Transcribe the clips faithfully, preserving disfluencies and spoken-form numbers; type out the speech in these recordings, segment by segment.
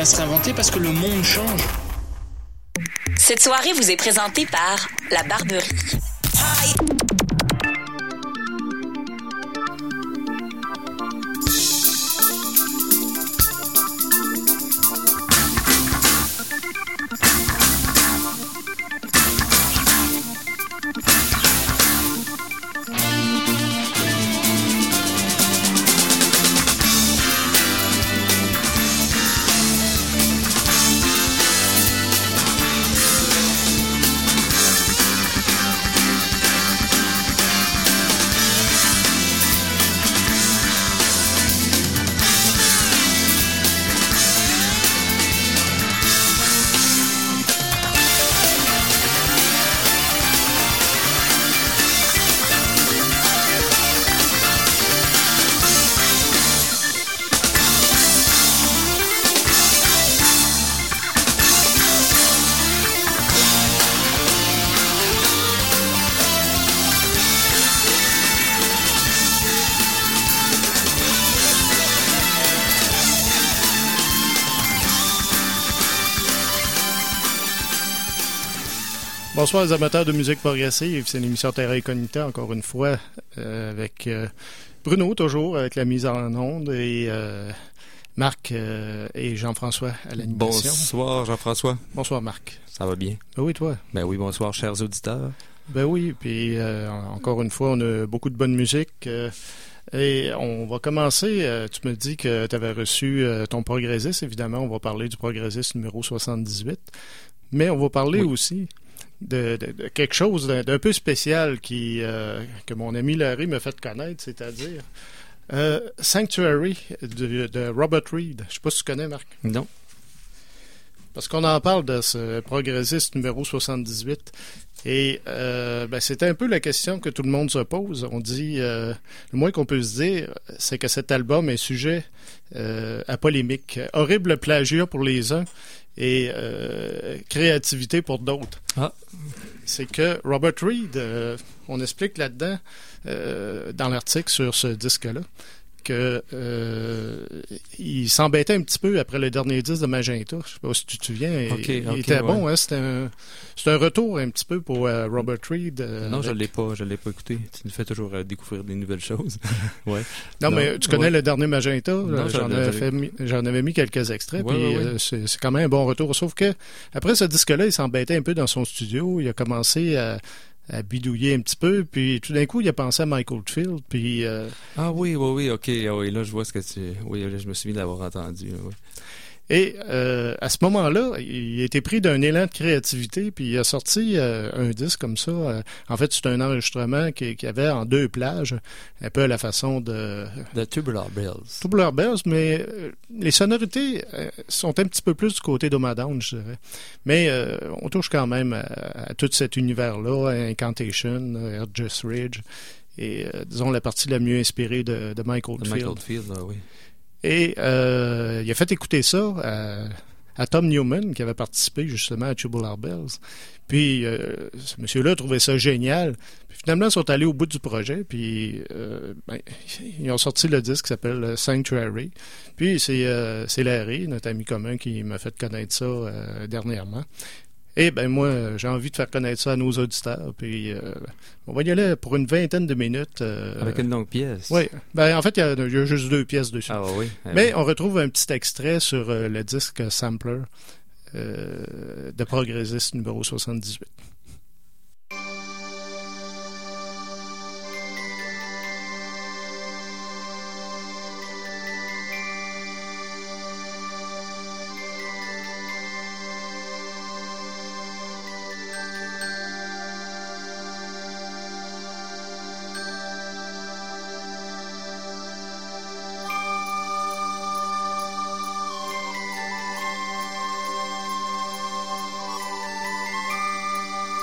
à se réinventer parce que le monde change. Cette soirée vous est présentée par La Barberie. Hi. Bonsoir les amateurs de musique progressive, c'est l'émission Terra Incognita encore une fois euh, avec euh, Bruno toujours avec la mise en onde et euh, Marc euh, et Jean-François à l'animation. Bonsoir Jean-François. Bonsoir Marc. Ça va bien? Ben oui toi? Ben oui, bonsoir chers auditeurs. Ben oui, puis euh, encore une fois on a beaucoup de bonne musique euh, et on va commencer, euh, tu me dis que tu avais reçu euh, ton progressiste, évidemment on va parler du progressiste numéro soixante-dix-huit, mais on va parler oui. aussi De, de, de quelque chose d'un, d'un peu spécial qui, euh, que mon ami Larry m'a fait connaître, c'est-à-dire euh, Sanctuary de, de Robert Reed. Je ne sais pas si tu connais, Marc. Non. Parce qu'on en parle de ce progressiste numéro soixante-dix-huit. Et euh, ben, c'était un peu la question que tout le monde se pose. On dit, euh, le moins qu'on peut se dire, c'est que cet album est sujet euh, à polémique. Horrible plagiat pour les uns et euh, créativité pour d'autres. Ah. C'est que Robert Reed, euh, on explique là-dedans, euh, dans l'article sur ce disque-là, que euh, il s'embêtait un petit peu après le dernier disque de Magenta. Je sais pas si tu te souviens. Okay, il okay, était ouais. bon, hein? C'était un, c'était un retour un petit peu pour euh, Robert Reed. Euh, non, avec... je l'ai pas, je l'ai pas écouté. Tu nous fais toujours euh, découvrir des nouvelles choses. ouais. Non, non, mais tu connais ouais. le dernier Magenta. Non, j'en, avais fait, j'en avais mis quelques extraits. Ouais, puis ouais, ouais. Euh, c'est, c'est quand même un bon retour. Sauf que après ce disque-là, il s'embêtait un peu dans son studio. Il a commencé à à bidouiller un petit peu, puis tout d'un coup, il a pensé à Michael Field, puis... Euh... Ah oui, oui, oui, OK, ah, oui, là, je vois ce que tu... Oui, là, je me souviens d'avoir entendu, oui. Et euh, à ce moment-là, il a été pris d'un élan de créativité, puis il a sorti euh, un disque comme ça. Euh, en fait, c'est un enregistrement qu'il qui avait en deux plages, un peu à la façon de... De Tubular Bells. Tubular Bells, mais euh, les sonorités euh, sont un petit peu plus du côté d'Omadown, je dirais. Mais euh, on touche quand même à, à tout cet univers-là, à Incantation, à Just Ridge, et euh, disons la partie la mieux inspirée de, de Michael de Field. Michael Field, là, oui. Et euh, il a fait écouter ça à, à Tom Newman, qui avait participé justement à Tubular Bells. Puis euh, ce monsieur-là trouvait ça génial. Puis finalement, ils sont allés au bout du projet, puis euh, ben, ils ont sorti le disque qui s'appelle Sanctuary. Puis c'est, euh, c'est Larry, notre ami commun, qui m'a fait connaître ça euh, dernièrement. Et ben moi, j'ai envie de faire connaître ça à nos auditeurs. Puis euh, on va y aller pour une vingtaine de minutes. Euh, Avec une longue pièce. Oui. Ben en fait, il y, a, il y a juste deux pièces dessus. Ah oui. Ah, Mais oui. on retrouve un petit extrait sur euh, le disque Sampler euh, de Progressiste numéro soixante-dix-huit. Thank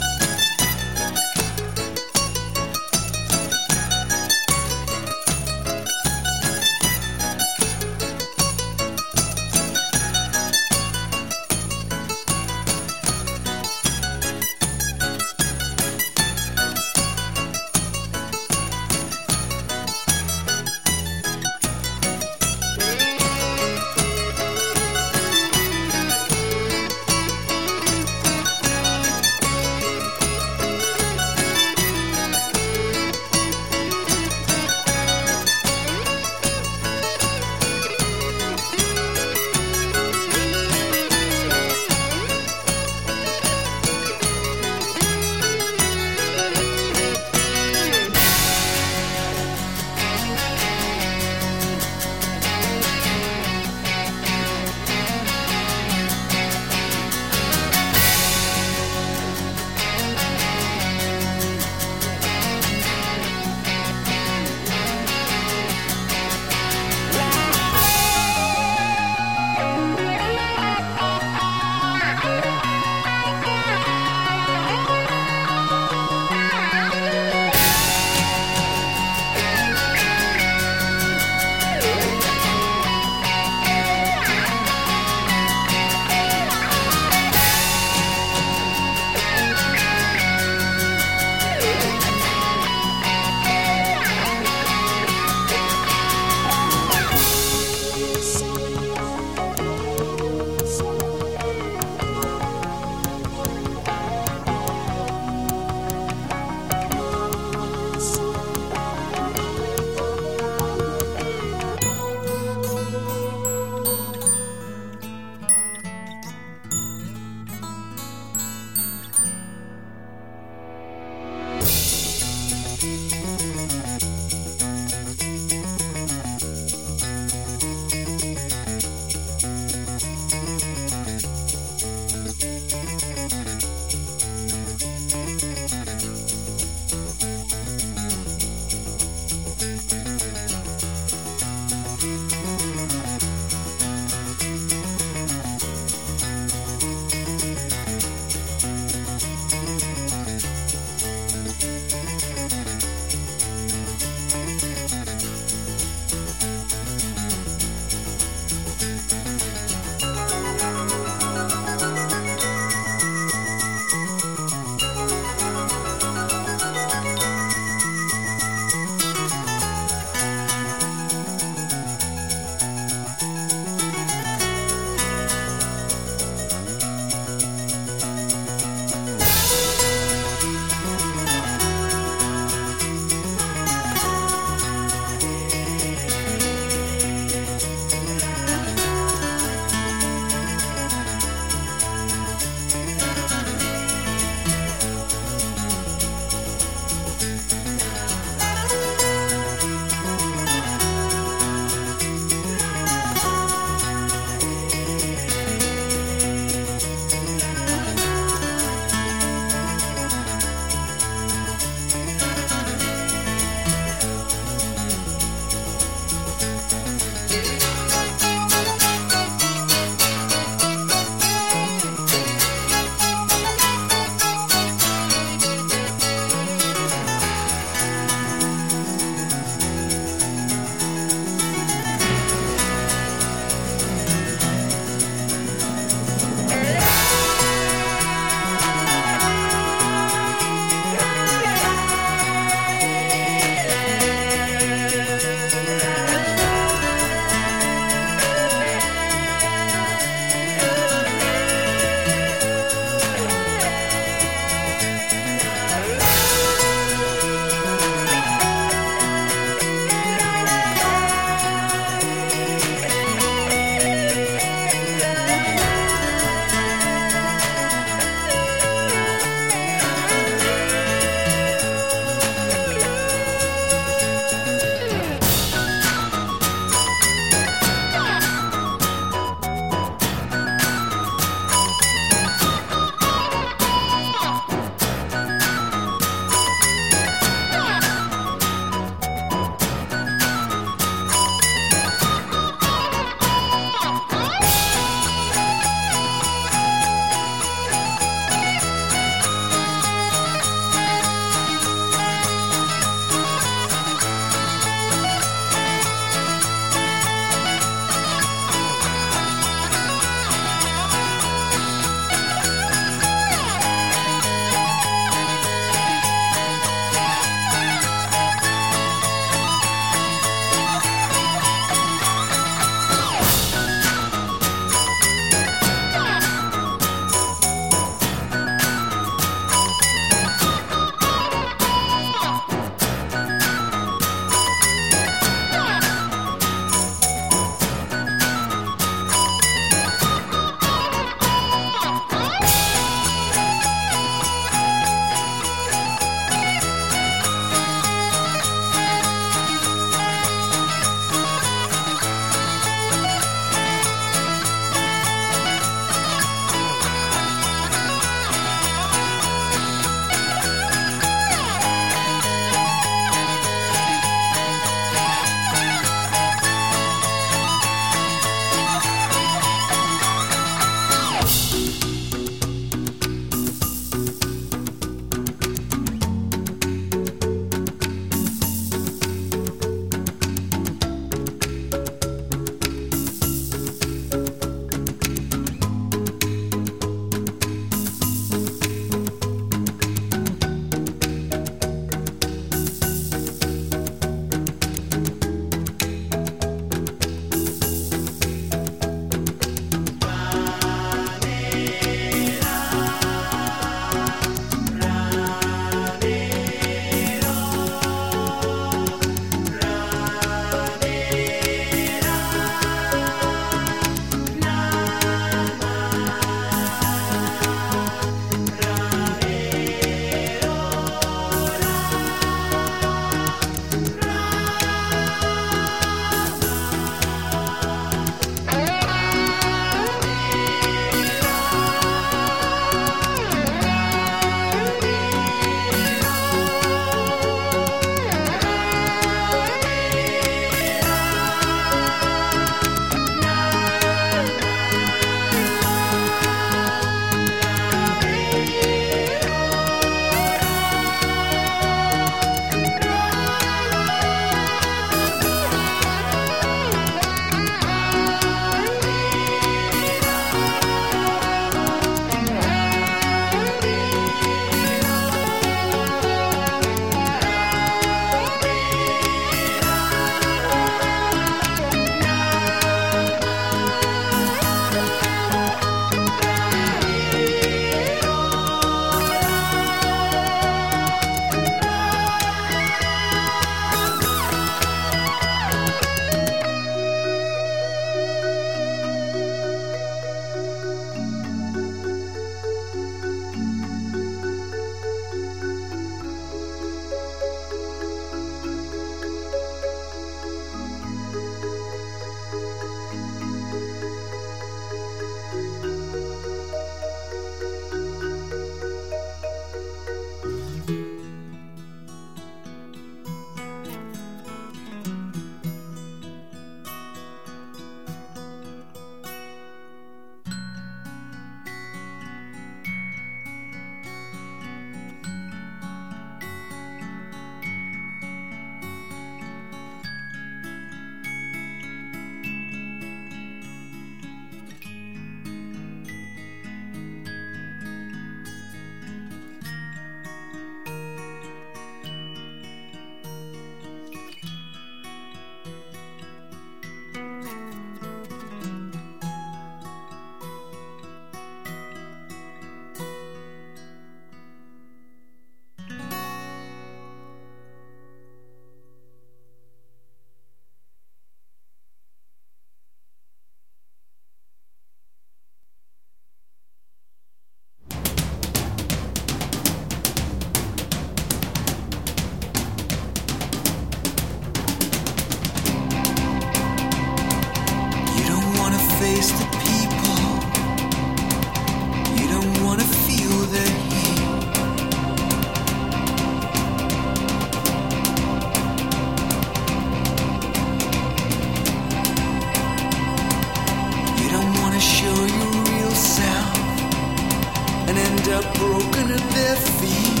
wanna show your real self and end up broken at their feet.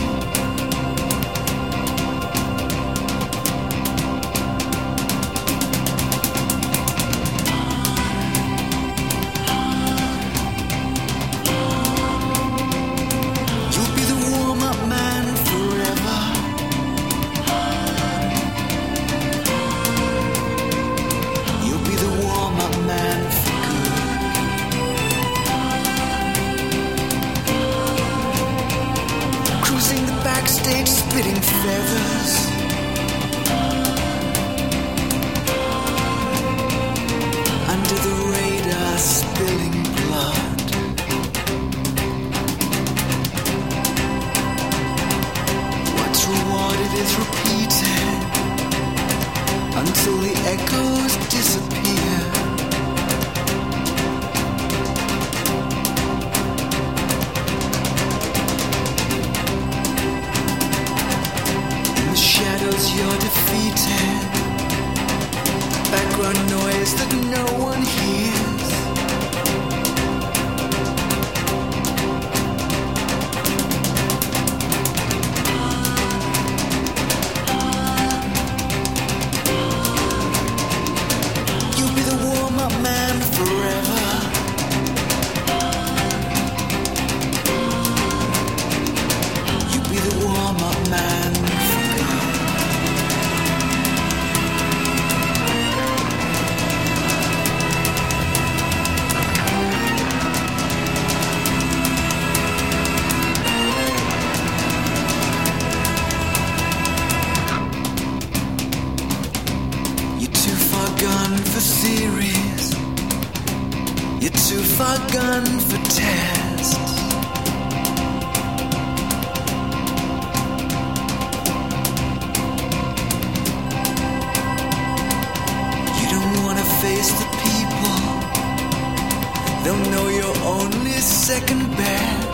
You'll be the warm-up man forever. You'll be the warm-up man for good. Cruising the backstage, spitting feathers. Under the radar, spilling blood. What's rewarded is repeated until the echoes disappear. In the shadows you're defeated. Background noise that no one hears. You'll be the warm-up man forever. You'll be the warm-up man for good. You're too far gone for theories. You're too far gone for tests. You don't wanna face the people. They'll know you're only second best.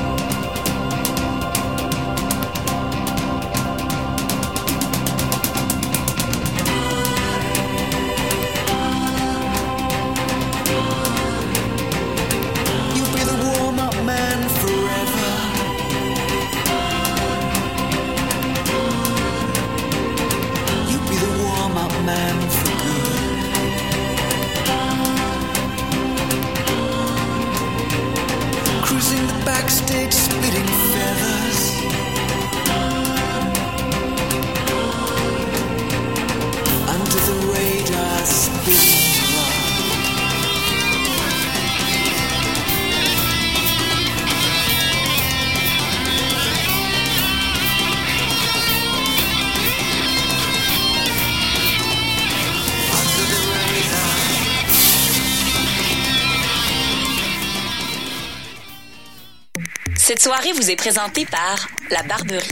You'll be the warm-up man forever. You'll be the warm-up man for good. Cruising the backstage, spitting feathers. Under the radar, spilling blood. Under the radar. Cette soirée vous est présentée par La Barberie.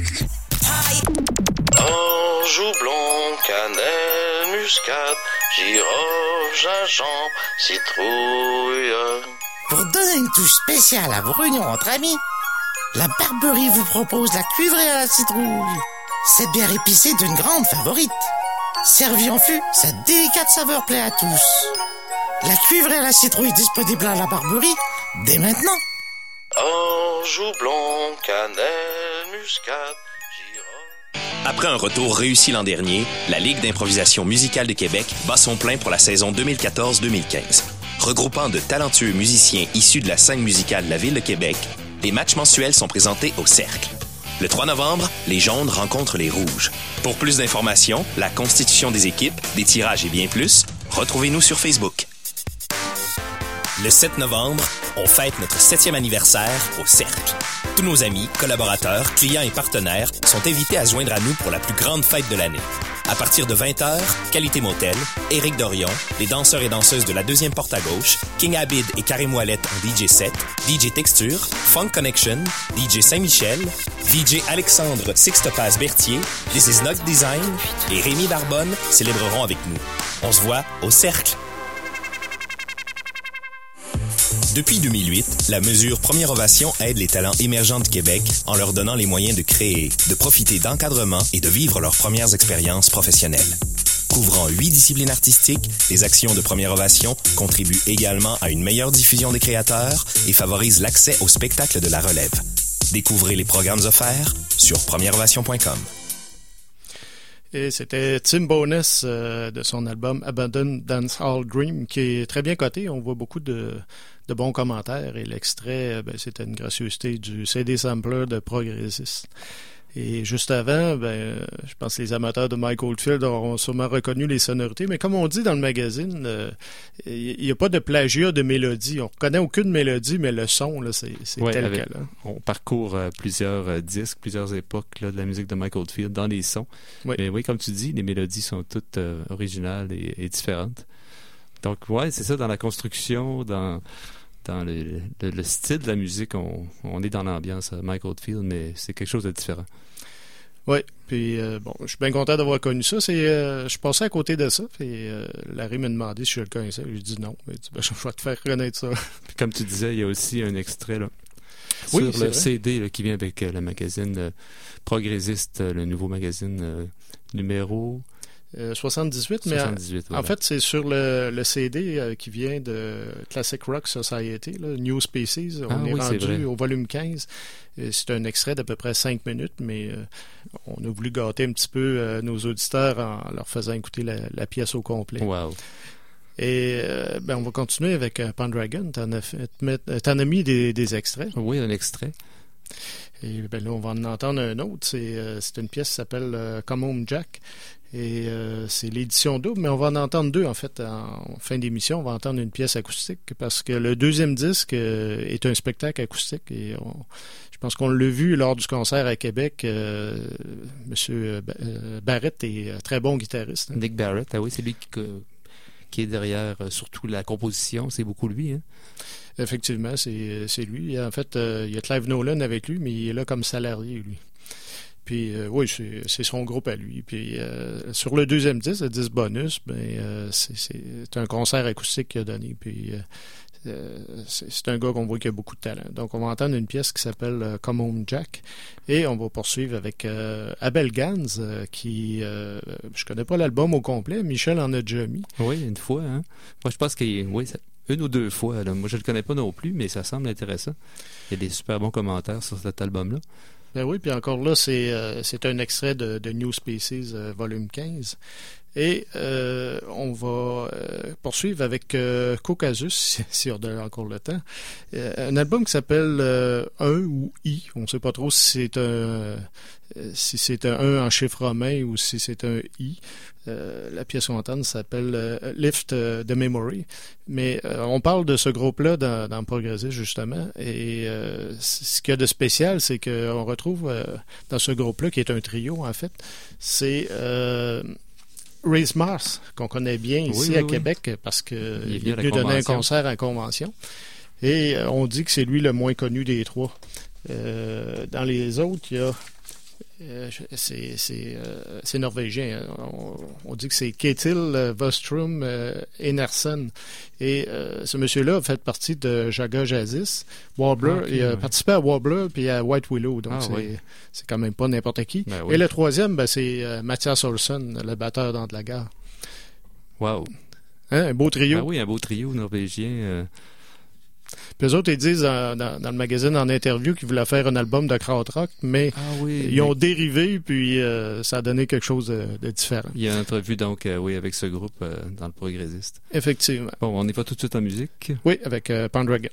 Orgeat blond, cannelle, muscade, girofle, gingembre, citrouille. Pour donner une touche spéciale à vos réunions entre amis, la Barberie vous propose la cuivrée à la citrouille. Cette bière épicée d'une grande favorite. Servie en fût, cette délicate saveur plaît à tous. La cuivrée à la citrouille disponible à la Barberie dès maintenant. Orgeat blond, cannelle, muscade, girofle. Après un retour réussi l'an dernier, la Ligue d'improvisation musicale de Québec bat son plein pour la saison deux mille quatorze deux mille quinze. Regroupant de talentueux musiciens issus de la scène musicale de la Ville de Québec, les matchs mensuels sont présentés au Cercle. Le trois novembre, les jaunes rencontrent les rouges. Pour plus d'informations, la constitution des équipes, des tirages et bien plus, retrouvez-nous sur Facebook. Le sept novembre, on fête notre septième anniversaire au Cercle. Tous nos amis, collaborateurs, clients et partenaires sont invités à se joindre à nous pour la plus grande fête de l'année. À partir de vingt heures, Qualité Motel, Éric Dorion, les danseurs et danseuses de la deuxième porte à gauche, King Abid et Karim Ouellet en D J set, D J Texture, Funk Connection, D J Saint-Michel, D J Alexandre Sixtopaz Berthier, This is Not Design et Rémi Barbonne célébreront avec nous. On se voit au Cercle. Depuis deux mille huit, la mesure Première Ovation aide les talents émergents du Québec en leur donnant les moyens de créer, de profiter d'encadrement et de vivre leurs premières expériences professionnelles. Couvrant huit disciplines artistiques, les actions de Première Ovation contribuent également à une meilleure diffusion des créateurs et favorisent l'accès au spectacle de la relève. Découvrez les programmes offerts sur première ovation point com. Et c'était Tim Bowness euh, de son album Abandoned Dancehall Dream, qui est très bien coté. On voit beaucoup de, de bons commentaires. Et l'extrait, ben, c'était une gracieuseté du C D Sampler de Progressiste. Et juste avant, ben, je pense que les amateurs de Mike Oldfield auront sûrement reconnu les sonorités. Mais comme on dit dans le magazine, il euh, n'y a pas de plagiat de mélodie. On ne reconnaît aucune mélodie, mais le son, là, c'est, c'est ouais, tel avec, quel. Hein. On parcourt euh, plusieurs euh, disques, plusieurs époques là, de la musique de Mike Oldfield dans les sons. Oui. Mais oui, comme tu dis, les mélodies sont toutes euh, originales et, et différentes. Donc, ouais, c'est ça, dans la construction, dans... Dans le, le, le style de la musique, on, on est dans l'ambiance à Mike Oldfield, mais c'est quelque chose de différent. Oui, puis euh, bon, je suis bien content d'avoir connu ça. C'est, euh, je passais à côté de ça, puis euh, Larry m'a demandé si je le connaissais. J'ai dit non, mais ben, je vais te faire reconnaître ça. Puis comme tu disais, il y a aussi un extrait là, oui, sur le vrai. C D là, qui vient avec euh, le magazine euh, Progressiste, euh, le nouveau magazine euh, numéro... Euh, soixante-dix-huit, mais soixante-dix-huit, en, voilà. en fait, c'est sur le, le C D euh, qui vient de Classic Rock Society, là, New Species. On ah, est oui, rendu au volume quinze. Et c'est un extrait d'à peu près cinq minutes, mais euh, on a voulu gâter un petit peu euh, nos auditeurs en leur faisant écouter la, la pièce au complet. Wow. Et euh, ben, on va continuer avec euh, Pendragon. T'en as, fait, t'en as mis des, des extraits. Oui, un extrait. Et ben là, on va en entendre un autre. C'est, euh, c'est une pièce qui s'appelle euh, Come Home Jack. Et euh, c'est l'édition double, mais on va en entendre deux, en fait, en fin d'émission. On va entendre une pièce acoustique, parce que le deuxième disque euh, est un spectacle acoustique. Et on, je pense qu'on l'a vu lors du concert à Québec. Euh, Monsieur Barrett est un très bon guitariste. Hein. Nick Barrett, ah oui, c'est lui qui, qui est derrière euh, surtout la composition. C'est beaucoup lui, hein? Effectivement, c'est, c'est lui. En fait, euh, il y a Clive Nolan avec lui, mais il est là comme salarié, lui. Puis euh, oui, c'est, c'est son groupe à lui. Puis euh, sur le deuxième disque, le disque bonus, ben euh, c'est, c'est un concert acoustique qu'il a donné. Puis euh, c'est, c'est un gars qu'on voit qui a beaucoup de talent. Donc on va entendre une pièce qui s'appelle euh, Come Home Jack. Et on va poursuivre avec euh, Abel Gans, euh, qui euh, je connais pas l'album au complet. Michel en a déjà mis. Oui, une fois. Hein? Moi, je pense qu'il oui, ça, une ou deux fois. Là. Moi, je le connais pas non plus, mais ça semble intéressant. Il y a des super bons commentaires sur cet album-là. Ben oui, puis encore là, c'est, euh, c'est un extrait de, de New Species, euh, volume quinze. Et euh, on va euh, poursuivre avec euh, Caucasus, si, si on a encore le temps. Euh, un album qui s'appelle euh, un ou I. On ne sait pas trop si c'est un, euh, si c'est un un en chiffre romain ou si c'est un I. Euh, la pièce qu'on entend s'appelle euh, Lift euh, the Memory. Mais euh, on parle de ce groupe-là dans, dans Progressiste, justement. Et euh, ce qu'il y a de spécial, c'est qu'on retrouve euh, dans ce groupe-là, qui est un trio, en fait, c'est euh, Raise Mars, qu'on connaît bien ici oui, oui, à oui. Québec, parce qu'il est venu, est venu donner un concert à la convention. Et euh, on dit que c'est lui le moins connu des trois. Euh, dans les autres, il y a Euh, c'est, c'est, euh, c'est norvégien. On, on dit que c'est Ketil Vostrum euh, Einarsson. Et euh, ce monsieur-là a fait partie de Jaga Jazzis, Warbler. Okay, il a ouais. participé à Warbler puis à White Willow. Donc, ah, c'est, oui. c'est quand même pas n'importe qui. Ben, oui. Et le troisième, ben, c'est euh, Mathias Olsson, le batteur dans de la gare. Wow. Hein, un beau trio. Ben oui, un beau trio norvégien. Euh... Puis eux autres, ils disent dans, dans, dans le magazine, en interview, qu'ils voulaient faire un album de krautrock, mais ah oui, ils mais... ont dérivé, puis euh, ça a donné quelque chose de, de différent. Il y a une entrevue, donc, euh, oui, avec ce groupe euh, dans le Progressiste. Effectivement. Bon, on y va tout de suite en musique. Oui, avec euh, Pendragon.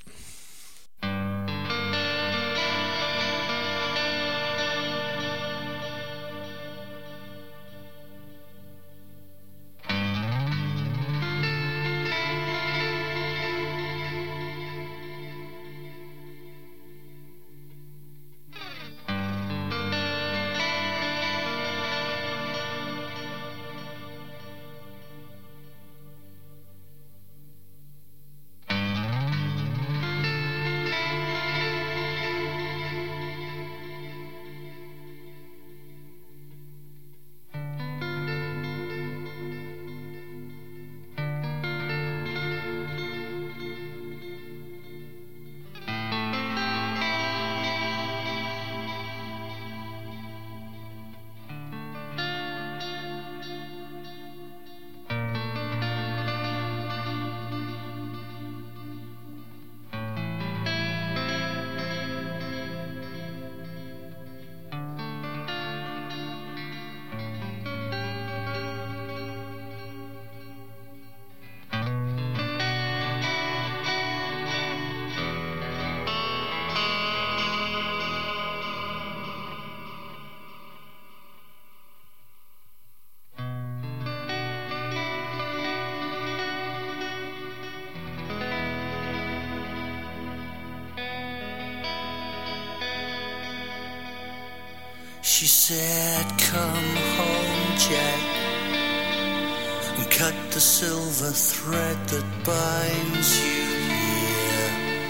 she said, come home, Jack, and cut the silver thread that binds you here.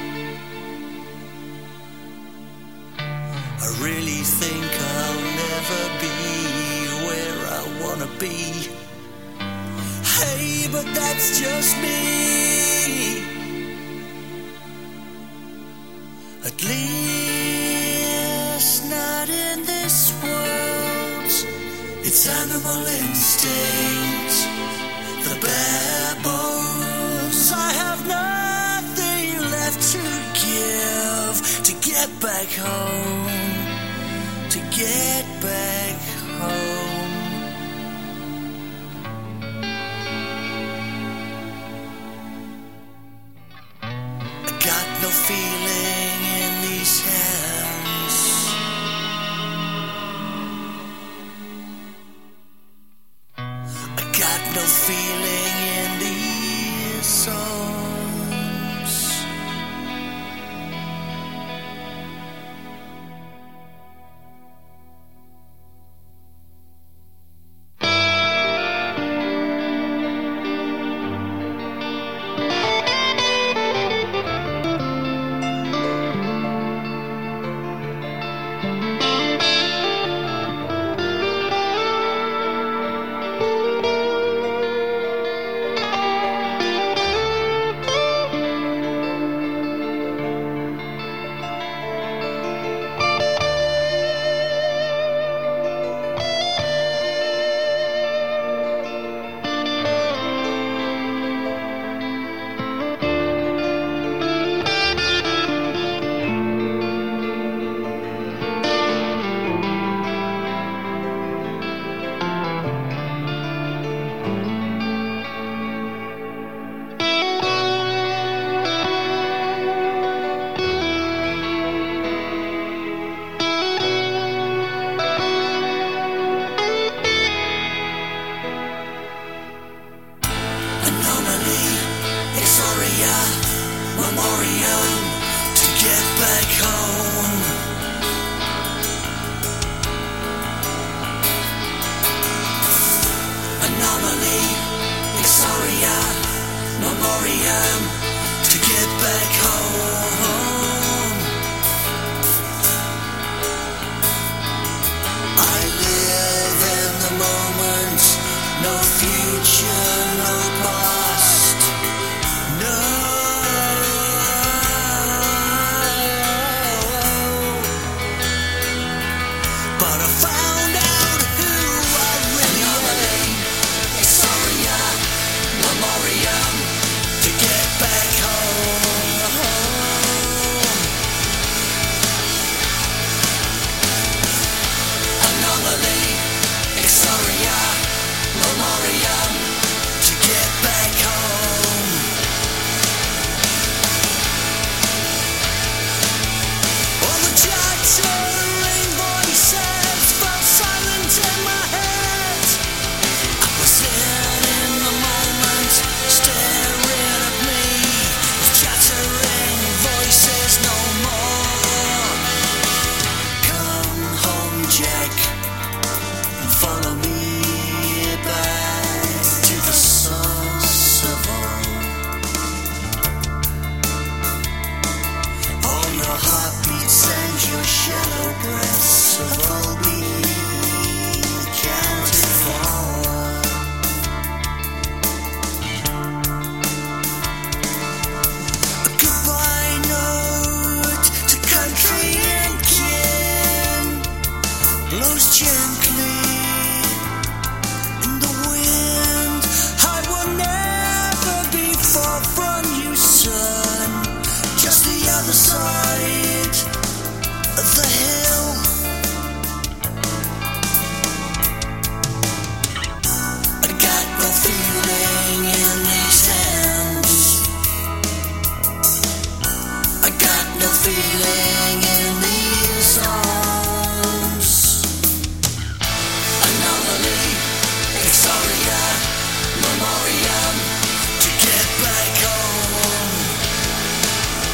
I really think I'll never be where I wanna be. Hey, but that's just me. At least not in this world. It's animal instinct, the bare bones. I have nothing left to give to get back home, to get back home. I got no feeling in these hands. I got no feeling in these songs.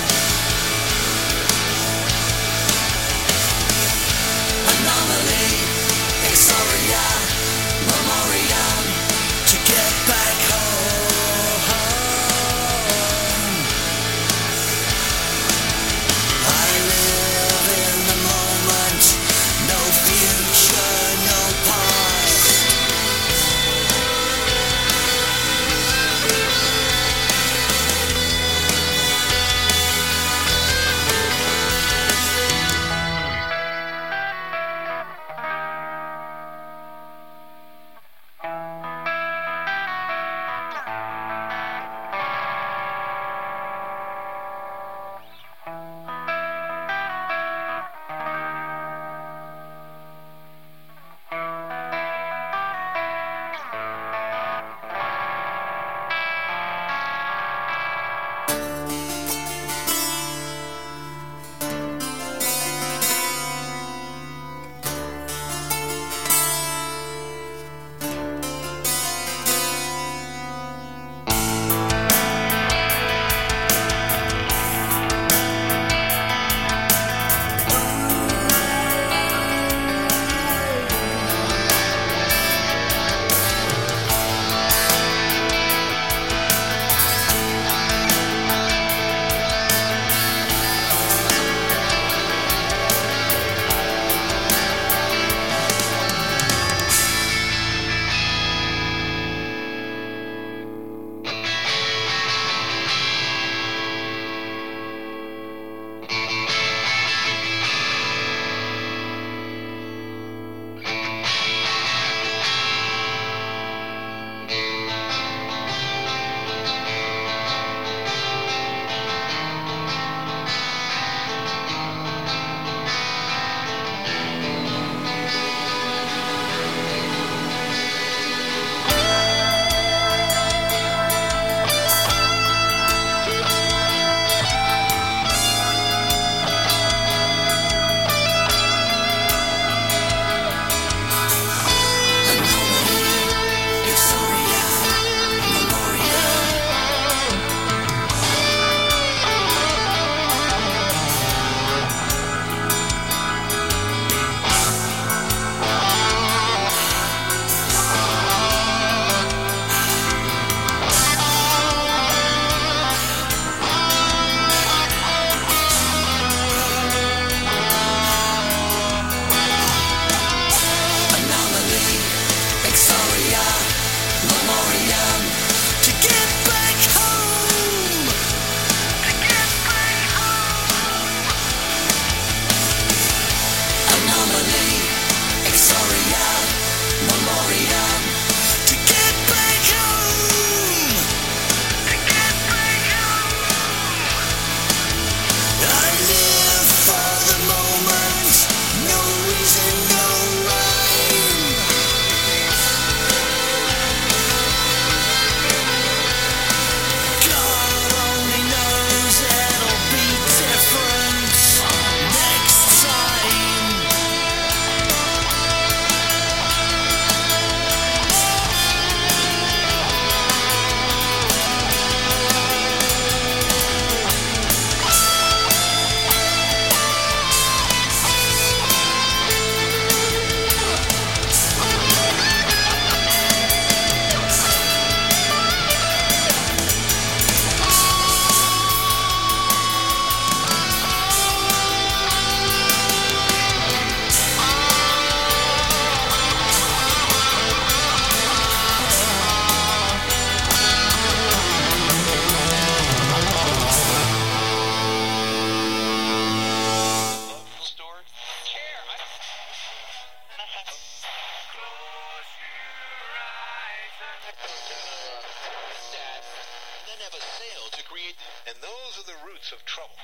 Anomaly.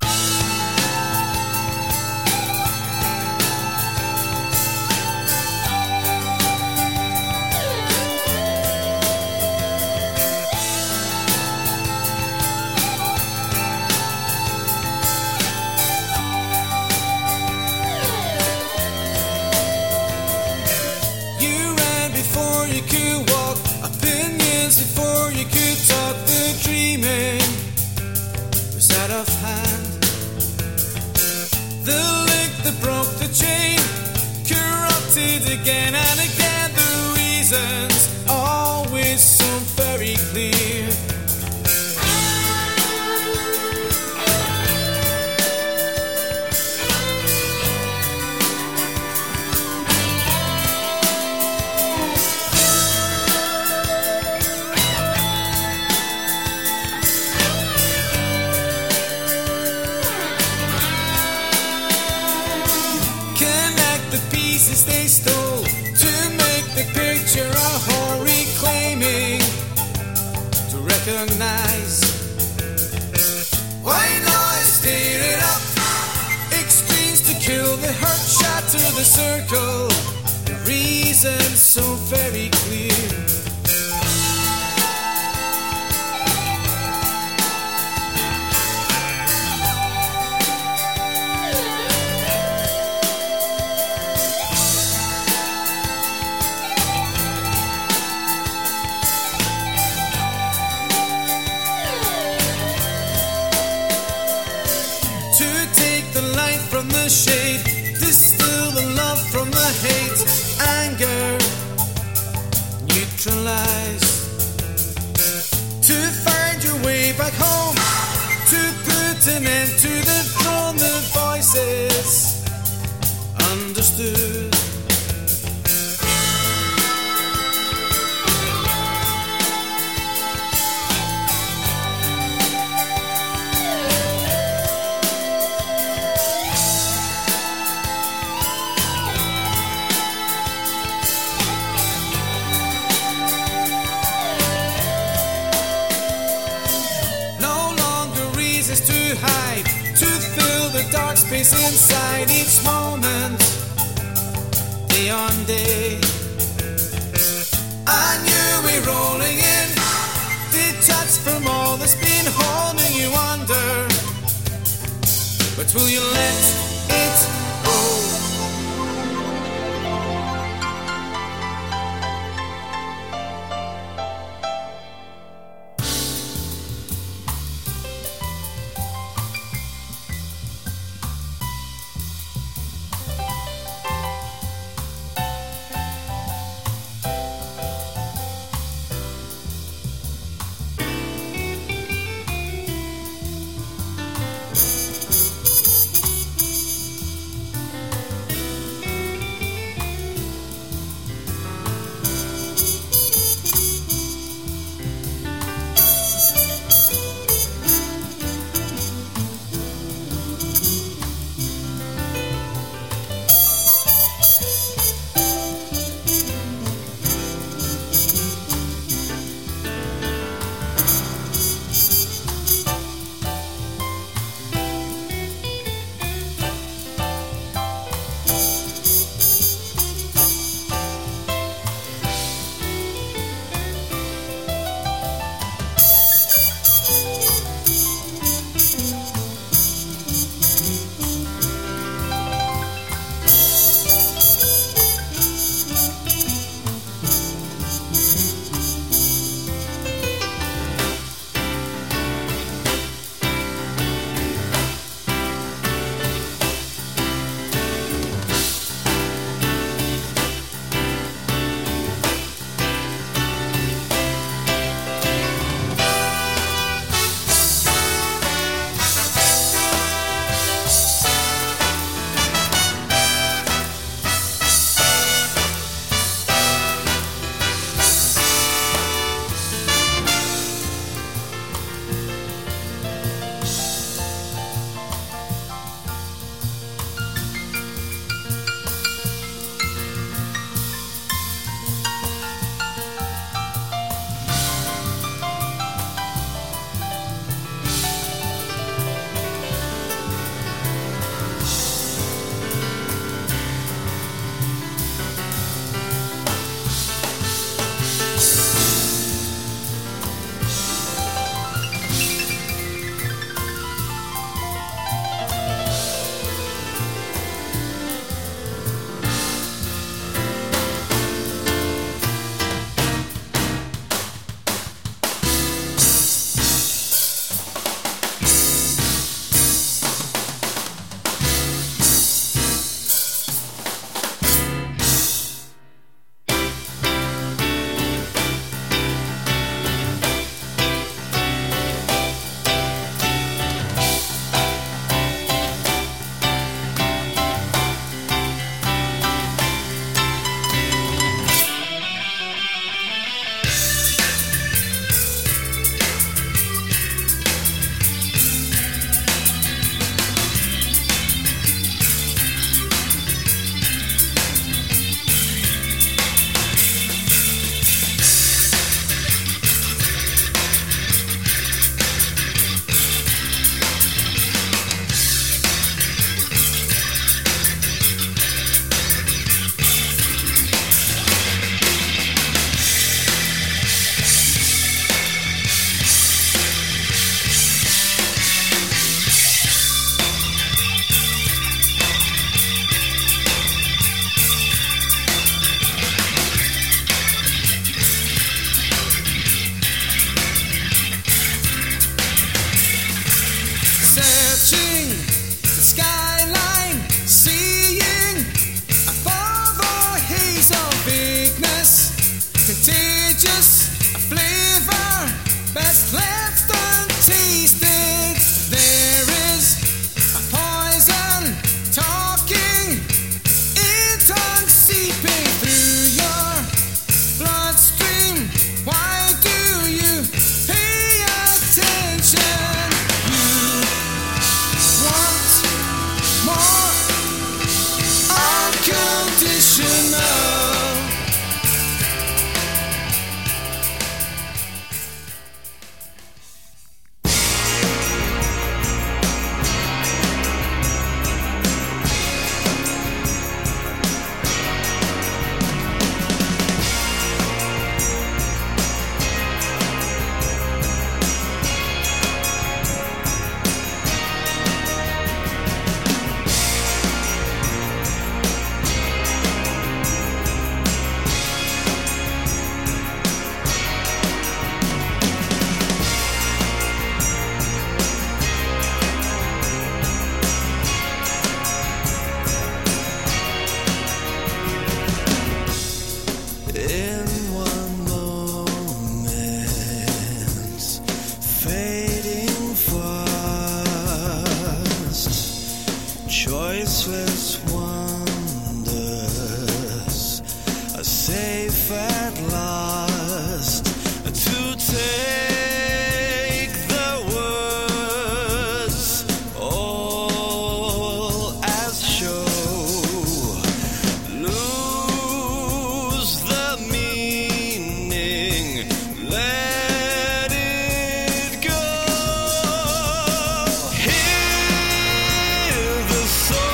Again and again, the reasons always so very clear. Connect the pieces they stole to make the picture a whole, reclaiming to recognize. Why not steer it up? Extremes to kill the hurt, shatter the circle. The reason so very clear. From the shade, distill the love from the hate, anger, neutralize. To find your way back home, to put an end to the throne, the voices understood. Hide, to fill the dark space inside each moment, day on day. I knew we're rolling in, detached from all that's been holding you under. But will you let it go? choiceless wonders are safe at last to take the words all as show, lose the meaning, let it go. Hear the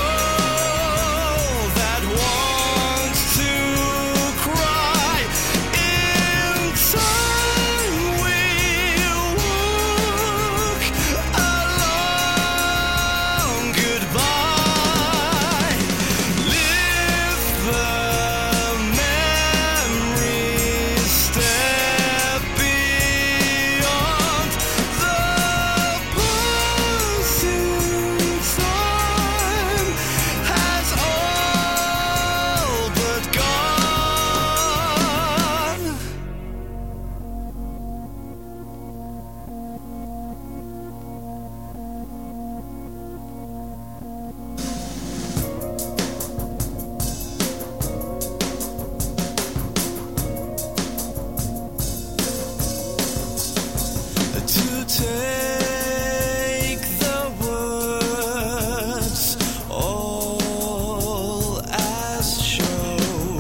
soul that wants to cry. In time we'll walk along goodbye. Lift the memories, step beyond the passing time has all but gone. To take the words all as show,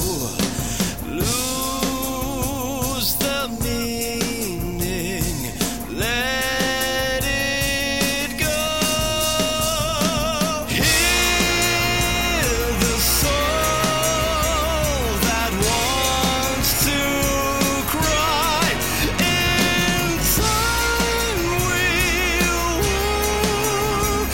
lose the meaning, let it go. Hear the soul that wants to cry. In time we'll walk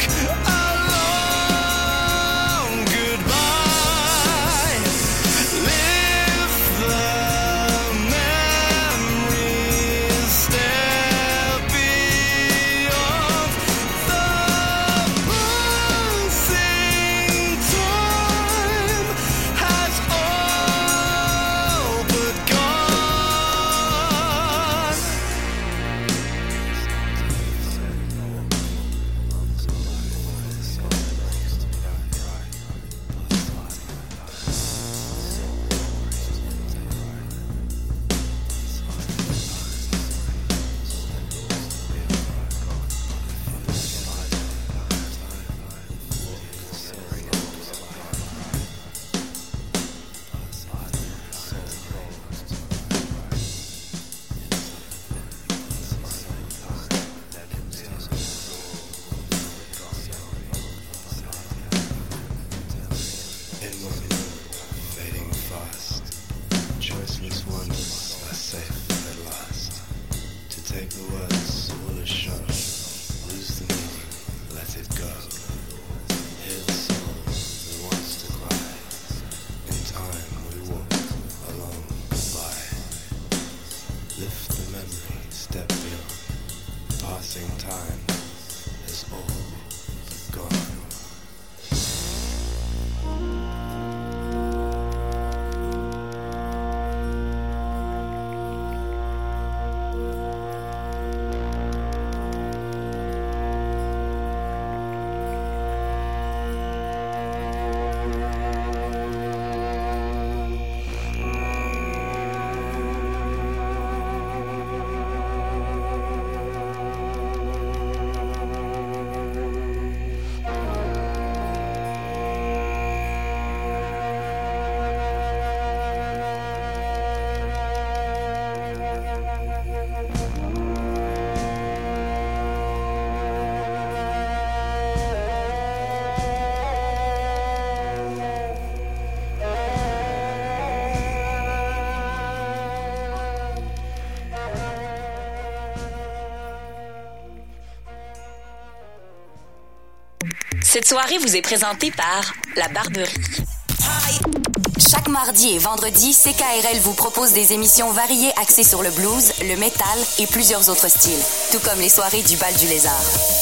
along goodbye. Lift the memories, step beyond the passing time has all but gone. In one fading fast, choiceless wonders are safe at last. To take the words all as show, lose the meaning, let it go. Hear the soul that wants to cry. In time we walk along goodbye. Lift the memory, step beyond. Passing time is all but gone. Cette soirée vous est présentée par La Barberie. Chaque mardi et vendredi, C K R L vous propose des émissions variées axées sur le blues, le métal et plusieurs autres styles, tout comme les soirées du Bal du Lézard.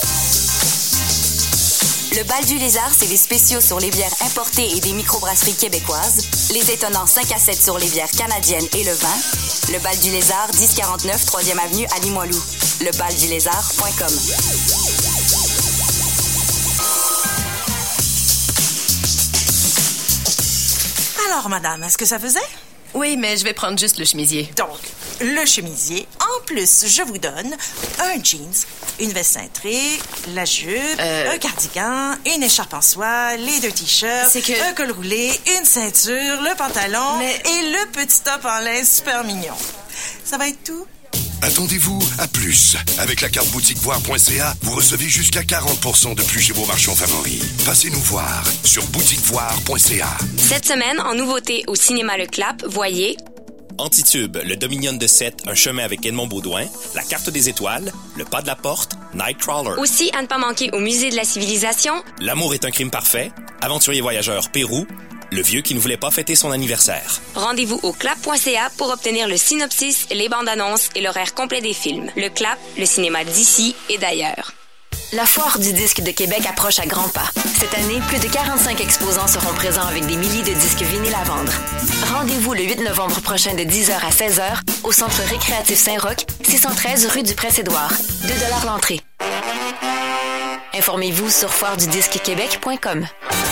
Le Bal du Lézard, c'est des spéciaux sur les bières importées et des microbrasseries québécoises, les étonnants cinq à sept sur les bières canadiennes et le vin. Le Bal du Lézard, dix quarante-neuf troisième avenue à Limoilou. le bal du lézard point com. Alors, madame, est-ce que ça faisait? Oui, mais je vais prendre juste le chemisier. Donc, le chemisier. En plus, je vous donne un jeans, une veste cintrée, la jupe, euh... un cardigan, une écharpe en soie, les deux t-shirts, C'est que... un col roulé, une ceinture, le pantalon mais... et le petit top en laine super mignon. Ça va être tout? Attendez-vous à plus. Avec la carte boutique voir point c a, vous recevez jusqu'à quarante pour cent de plus chez vos marchands favoris. Passez nous voir sur boutique voir point c a. Cette semaine, en nouveauté au cinéma Le Clap, voyez... Antitube, le Dominion de sept, un chemin avec Edmond Baudouin, la carte des étoiles, le pas de la porte, Nightcrawler. Aussi, à ne pas manquer au Musée de la Civilisation... L'amour est un crime parfait, Aventurier voyageur Pérou, le vieux qui ne voulait pas fêter son anniversaire. Rendez-vous au clap point c a pour obtenir le synopsis, les bandes annonces et l'horaire complet des films. Le Clap, le cinéma d'ici et d'ailleurs. La foire du disque de Québec approche à grands pas. Cette année, plus de quarante-cinq exposants seront présents avec des milliers de disques vinyles à vendre. Rendez-vous le huit novembre prochain de dix heures à seize heures au Centre récréatif Saint-Roch, six cent treize rue du Prince-Édouard. deux dollars l'entrée. Informez-vous sur foire du disque québec point com.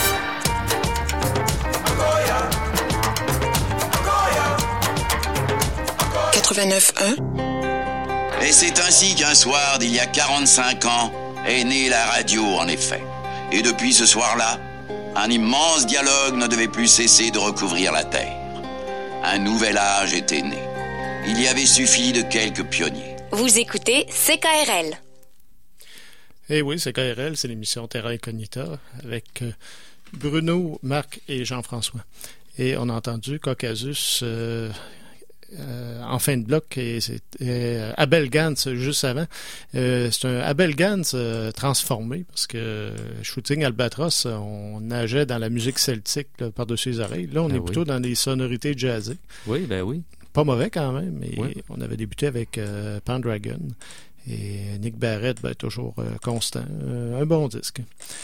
quatre-vingt-neuf un. Et c'est ainsi qu'un soir d'il y a quarante-cinq ans est née la radio, en effet. Et depuis ce soir-là, un immense dialogue ne devait plus cesser de recouvrir la Terre. Un nouvel âge était né. Il y avait suffi de quelques pionniers. Vous écoutez C K R L. Eh oui, C K R L, c'est l'émission Terra Incognita avec Bruno, Marc et Jean-François. Et on a entendu Caucasus... Euh, Euh, en fin de bloc, et c'était euh, Abel Gance juste avant. Euh, c'est un Abel Gance euh, transformé, parce que euh, Shooting Albatros, on nageait dans la musique celtique là, par-dessus les oreilles. Là, on ben est oui. plutôt dans des sonorités jazzées. Oui, ben oui. Pas mauvais quand même, mais oui. on avait débuté avec euh, Pendragon. Et Nick Barrett, ben, toujours euh, constant. Euh, un bon disque.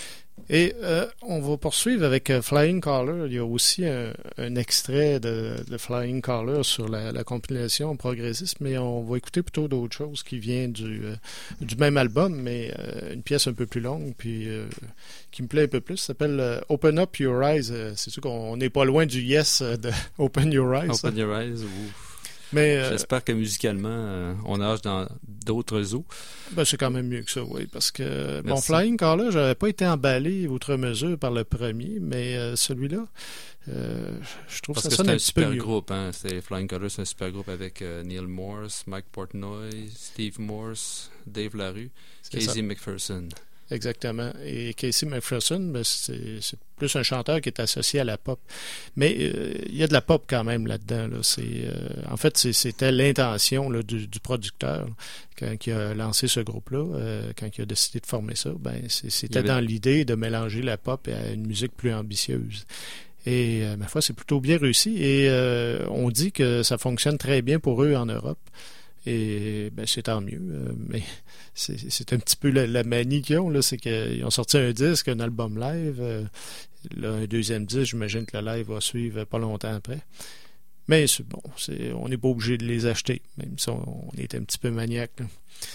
Et euh, on va poursuivre avec euh, Flying Color. Il y a aussi un, un extrait de, de Flying Color sur la, la compilation progressiste, mais on va écouter plutôt d'autres choses qui vient du, euh, du même album, mais euh, une pièce un peu plus longue, puis euh, qui me plaît un peu plus. Ça s'appelle euh, Open Up Your Eyes. Euh, c'est sûr qu'on n'est pas loin du Yes euh, de Open Your Eyes. Open Your Eyes, ouf. Mais, euh, j'espère que musicalement, euh, on nage dans d'autres eaux. Ben, c'est quand même mieux que ça, oui. Parce que, Merci. bon, Flying Color, j'avais pas été emballé outre mesure par le premier, mais euh, celui-là, euh, je trouve parce ça que sonne c'est un, un petit super peu mieux. groupe, hein. C'est Flying Color, c'est un super groupe avec euh, Neil Morse, Mike Portnoy, Steve Morse, Dave Larue, Casey McPherson. Exactement. Et Casey McPherson, ben, c'est, c'est plus un chanteur qui est associé à la pop. Mais euh, il y a de la pop quand même là-dedans. Là. C'est, euh, en fait, c'est, c'était l'intention là, du, du producteur là, quand il a lancé ce groupe-là, euh, quand il a décidé de former ça. Ben, c'est, c'était avait... dans l'idée de mélanger la pop à une musique plus ambitieuse. Et euh, ma foi, c'est plutôt bien réussi. Et euh, on dit que ça fonctionne très bien pour eux en Europe. Et ben, c'est tant mieux. Euh, mais c'est, c'est un petit peu la, la manie qu'ils ont. Là, c'est qu'ils ont sorti un disque, un album live. Euh, là, un deuxième disque, j'imagine que le live va suivre pas longtemps après. Mais c'est bon, c'est, on n'est pas obligé de les acheter, même si on, on est un petit peu maniaque. Là.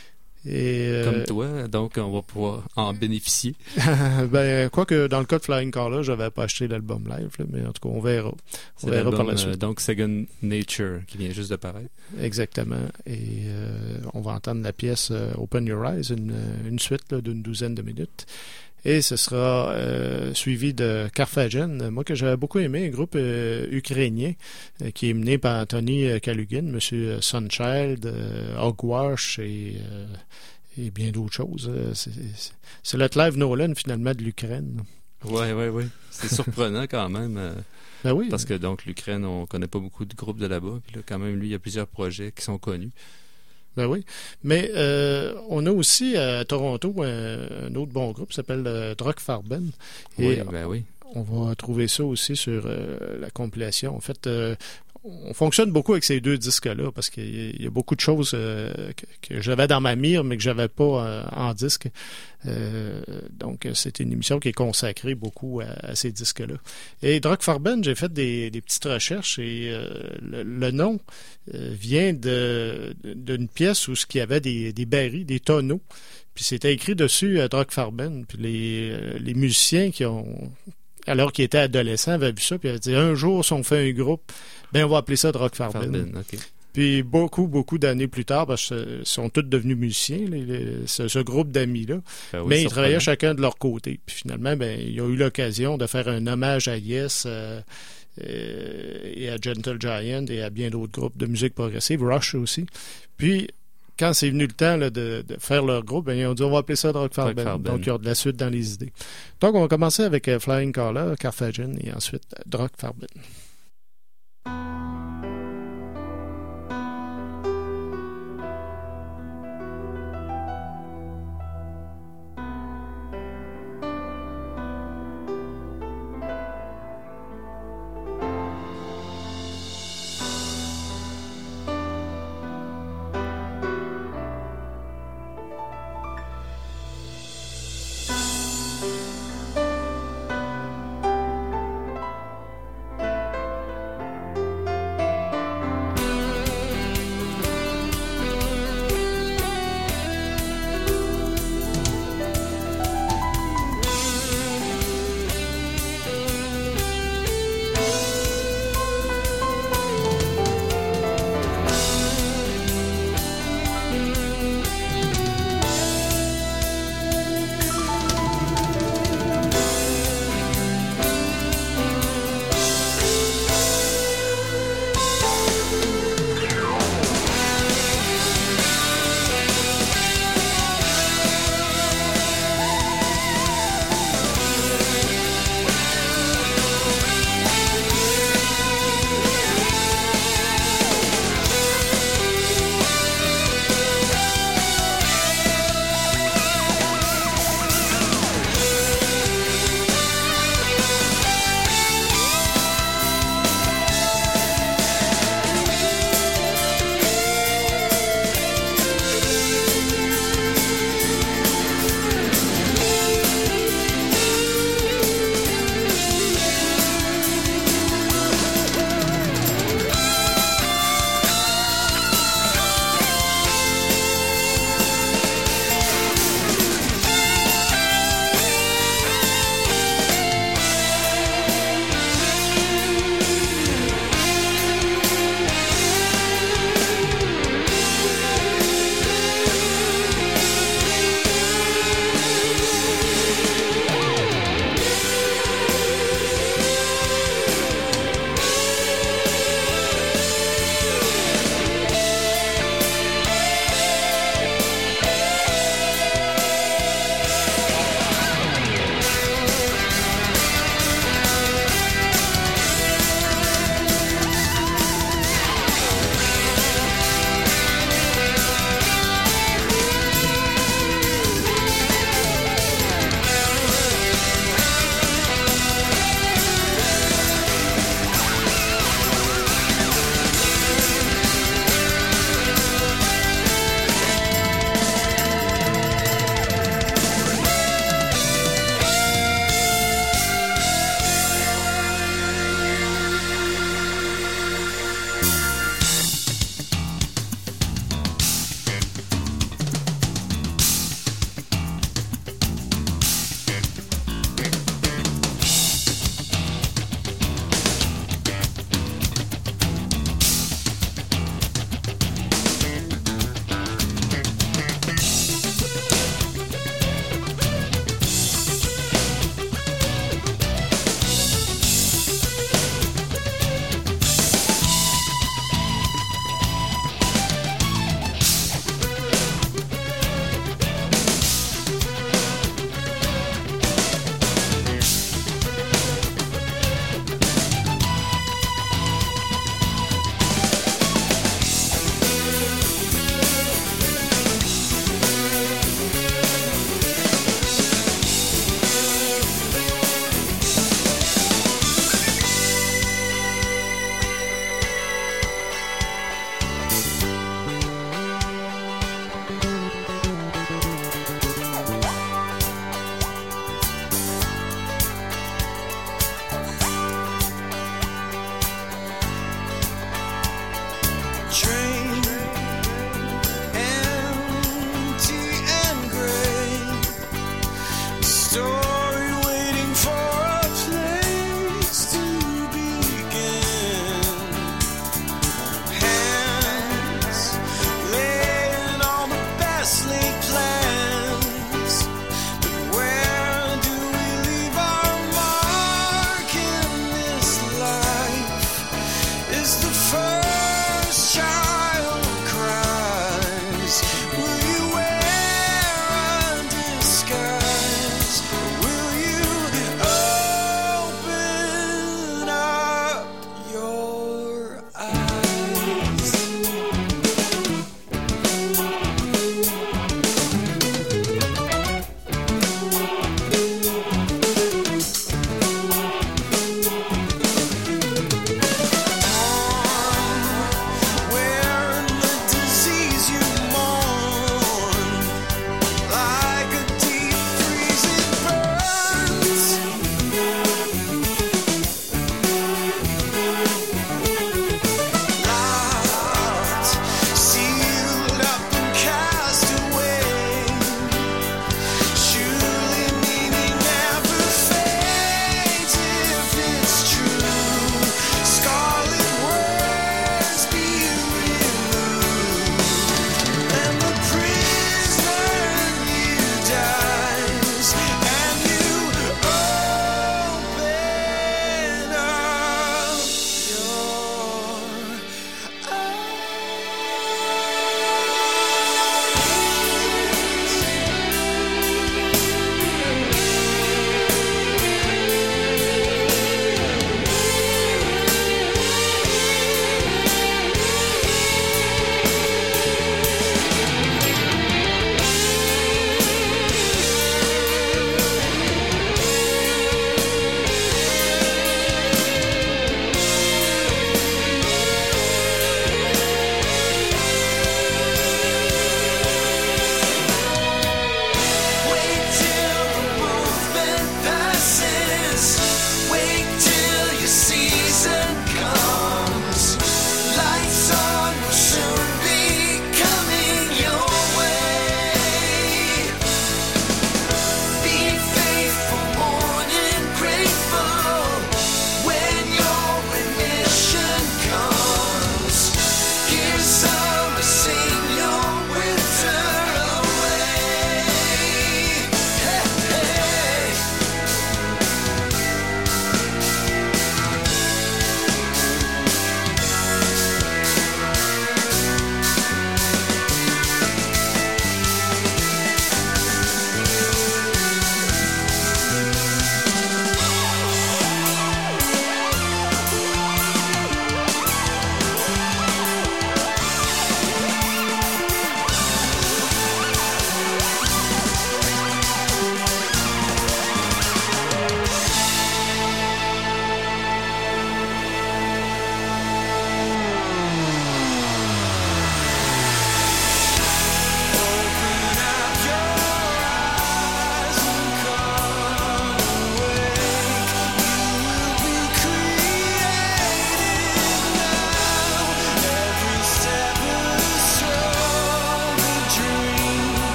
Et, euh, Comme toi, donc on va pouvoir en bénéficier. ben, quoique dans le cas de Flying Color, je n'avais pas acheté l'album live, là, mais en tout cas, on verra. On C'est verra par la suite. Euh, donc, Second Nature, qui vient juste de paraître. Exactement. Et euh, on va entendre la pièce euh, Open Your Eyes, une, une suite là, d'une douzaine de minutes. Et ce sera euh, suivi de Carthagène, moi que j'avais beaucoup aimé, un groupe euh, ukrainien euh, qui est mené par Anthony Kalugin, M. Sunchild, euh, Hogwash et, euh, et bien d'autres choses. C'est, c'est, c'est le Clive Nolan finalement de l'Ukraine. Oui, oui, oui. C'est surprenant quand même. Euh, ben oui. Parce que donc l'Ukraine, on ne connaît pas beaucoup de groupes de là-bas. Puis là, quand même, lui, il y a plusieurs projets qui sont connus. Ben oui. Mais euh, on a aussi à Toronto un, un autre bon groupe qui s'appelle euh, Drukfarben. Oui, ben oui. On va trouver ça aussi sur euh, la compilation. En fait, euh, on fonctionne beaucoup avec ces deux disques-là parce qu'il y a beaucoup de choses euh, que, que j'avais dans ma mire, mais que j'avais pas euh, en disque. Euh, donc, c'est une émission qui est consacrée beaucoup à, à ces disques-là. Et Drukfarben, j'ai fait des, des petites recherches et euh, le, le nom euh, vient de, d'une pièce où il y avait des, des barils, des tonneaux. Puis c'était écrit dessus à Drukfarben. Puis les, les musiciens qui ont alors qu'il était adolescent, avait vu ça, puis il avait dit, un jour, si on fait un groupe, ben on va appeler ça Rock Farbin. Farbin, OK. Puis beaucoup, beaucoup d'années plus tard, parce qu'ils sont tous devenus musiciens, les, les, ce, ce groupe d'amis-là, ben oui, mais ils travaillaient chacun de leur côté. Puis finalement, ben, ils ont eu l'occasion de faire un hommage à Yes euh, euh, et à Gentle Giant et à bien d'autres groupes de musique progressive, Rush aussi. Puis, quand c'est venu le temps là, de, de faire leur groupe, ben, ils ont dit on va appeler ça Rock Farbin. Farbin. Donc, ils ont de la suite dans les idées. Donc, on va commencer avec euh, Flying Colour, Carthagène, et ensuite euh, Rock Farbin.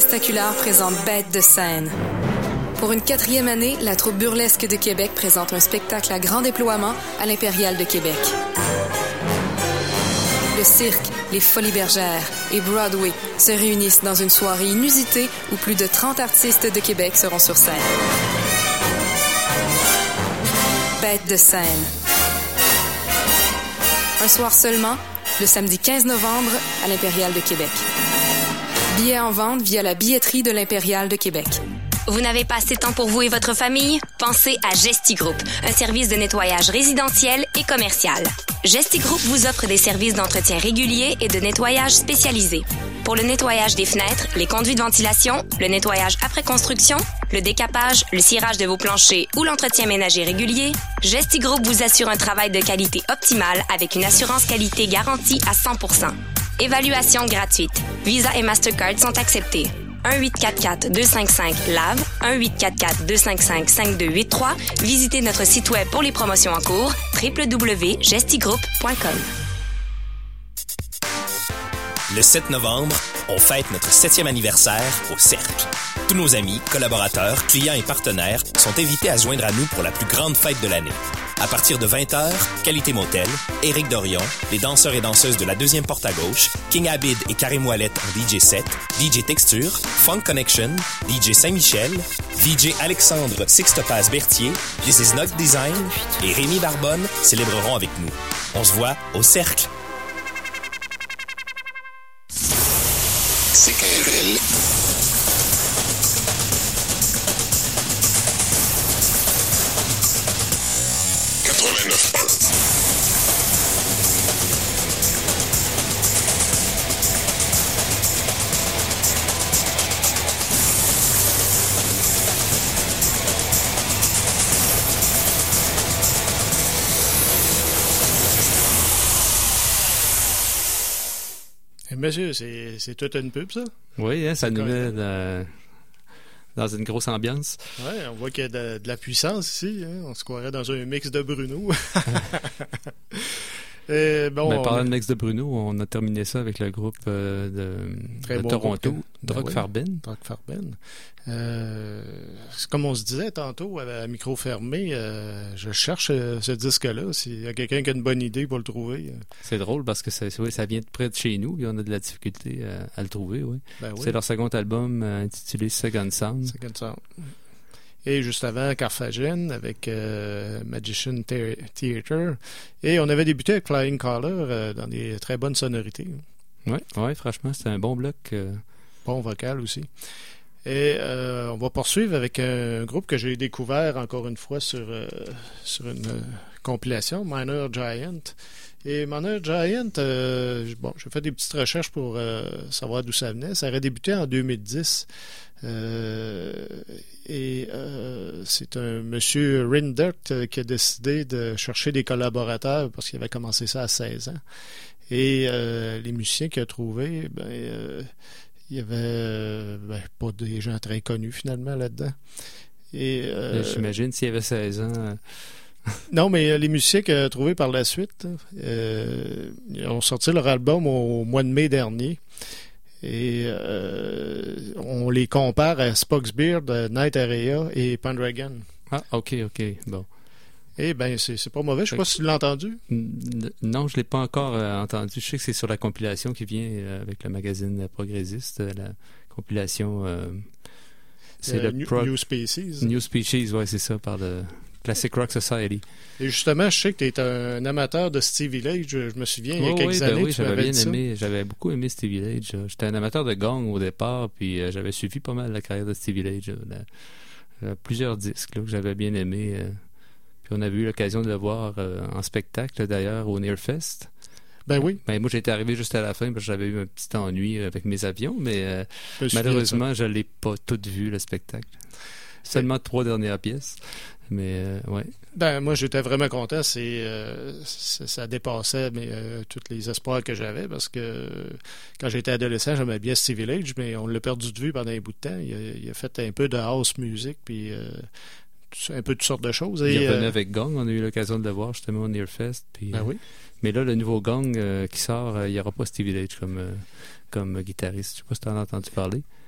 Spectaculaire présente Bête de scène. Pour une quatrième année, la troupe burlesque de Québec présente un spectacle à grand déploiement à l'Impérial de Québec. Le cirque, les Folies Bergères et Broadway se réunissent dans une soirée inusitée où plus de trente artistes de Québec seront sur scène. Bête de scène. Un soir seulement, le samedi quinze novembre, à l'Impérial de Québec. Billets en vente via la billetterie de l'Impérial de Québec. Vous n'avez pas assez de temps pour vous et votre famille? Pensez à Gestigroup, un service de nettoyage résidentiel et commercial. Gestigroup vous offre des services d'entretien régulier et de nettoyage spécialisés. Pour le nettoyage des fenêtres, les conduits de ventilation, le nettoyage après construction, le décapage, le cirage de vos planchers ou l'entretien ménager régulier, Gestigroup vous assure un travail de qualité optimale avec une assurance qualité garantie à cent pour cent. Évaluation gratuite. Visa et Mastercard sont acceptés. un huit quatre quatre deux cinq cinq L A V, un huit quatre quatre deux cinq cinq cinq deux huit trois. Visitez notre site web pour les promotions en cours, w w w point gestigroup point com. Le sept novembre, on fête notre septième anniversaire au Cercle. Tous nos amis, collaborateurs, clients et partenaires sont invités à se joindre à nous pour la plus grande fête de l'année. À partir de vingt heures, Qualité Motel, Éric Dorion, les danseurs et danseuses de la deuxième porte à gauche, King Abid et Karim Ouellet en D J set, D J Texture, Funk Connection, D J Saint-Michel, D J Alexandre Sixtopaz Berthier, This is Not Design et Rémi Barbonne célébreront avec nous. On se voit au Cercle. C K R L quatre-vingt-neuf point un. Eh, monsieur, c'est, c'est toute une pub, ça? Oui, hein, ça nous met dans, dans une grosse ambiance. Oui, on voit qu'il y a de, de la puissance ici. Hein? On se croirait dans un mix de Bruno. Et bon, ben, parlant on... de mix de Bruno, on a terminé ça avec le groupe euh, de, de bon Toronto, groupe. Drog Ben Farben. Oui, Drog Farben. Euh, c'est comme on se disait tantôt à, à micro fermé, euh, je cherche euh, ce disque-là. S'il y a quelqu'un qui a une bonne idée pour le trouver. Euh. C'est drôle parce que ça, oui, ça vient de près de chez nous et on a de la difficulté à, à le trouver. Oui. Ben oui. C'est leur second album euh, intitulé Second Sound. Second Sound. Et juste avant, Carthagène avec euh, Magician Theatre. Et on avait débuté avec Flying Collar euh, dans des très bonnes sonorités. Oui, ouais, franchement, c'était un bon bloc. Euh... Bon vocal aussi. Et euh, on va poursuivre avec un groupe que j'ai découvert encore une fois sur, euh, sur une euh, compilation, Minor Giant. Et Minor Giant, euh, bon, j'ai fait des petites recherches pour euh, savoir d'où ça venait. Ça aurait débuté en deux mille dix. Euh, et euh, c'est un monsieur Rindert euh, qui a décidé de chercher des collaborateurs parce qu'il avait commencé ça à seize ans. Et euh, les musiciens qu'il a trouvés, ben, euh, il y avait euh, ben, pas des gens très connus finalement là-dedans. Et, euh, J'imagine s'il y avait seize ans. Non, mais les musiciens qu'il a trouvés par la suite, euh, ils ont sorti leur album au mois de mai dernier. Et euh, on les compare à Spock's Beard, Night Area et Pendragon. Ah, ok, ok, bon. Eh bien, c'est, c'est pas mauvais. Je sais pas si tu l'as entendu. Non, je l'ai pas encore euh, entendu. Je sais que c'est sur la compilation qui vient euh, avec le magazine progressiste. Euh, la compilation... Euh, c'est euh, le New, Pro... New Species. New Species, oui, c'est ça, par le Classic Rock Society. Et justement, je sais que tu es un amateur de Stevie Village. Je, je me souviens, il y a oh, quelques oui, années, ben oui, tu j'avais m'avais bien dit ça. aimé, j'avais beaucoup aimé Stevie Village. J'étais un amateur de gang au départ, puis euh, j'avais suivi pas mal la carrière de Stevie Village. Là. Plusieurs disques là, que j'avais bien aimés. Euh, puis on avait eu l'occasion de le voir euh, en spectacle, d'ailleurs, au Nearfest. Ben oui. Ben, moi, j'étais arrivé juste à la fin parce que j'avais eu un petit ennui avec mes avions, mais euh, je malheureusement, je ne l'ai pas tout vu, le spectacle. Seulement trois dernières pièces. Mais, euh, ouais. Ben, moi, j'étais vraiment content. C'est, euh, ça, ça dépassait mais, euh, tous les espoirs que j'avais parce que euh, quand j'étais adolescent, j'aimais bien Stevie Village, mais on l'a perdu de vue pendant un bout de temps. Il a, il a fait un peu de house music, puis euh, un peu de toutes sortes de choses. Et, il revenait euh, avec Gang. On a eu l'occasion de le voir justement au Nearfest. Puis, ben oui. Mais là, le nouveau Gang euh, qui sort, euh, il n'y aura pas Stevie Village comme, euh, comme guitariste. Je ne sais pas si tu en as entendu parler.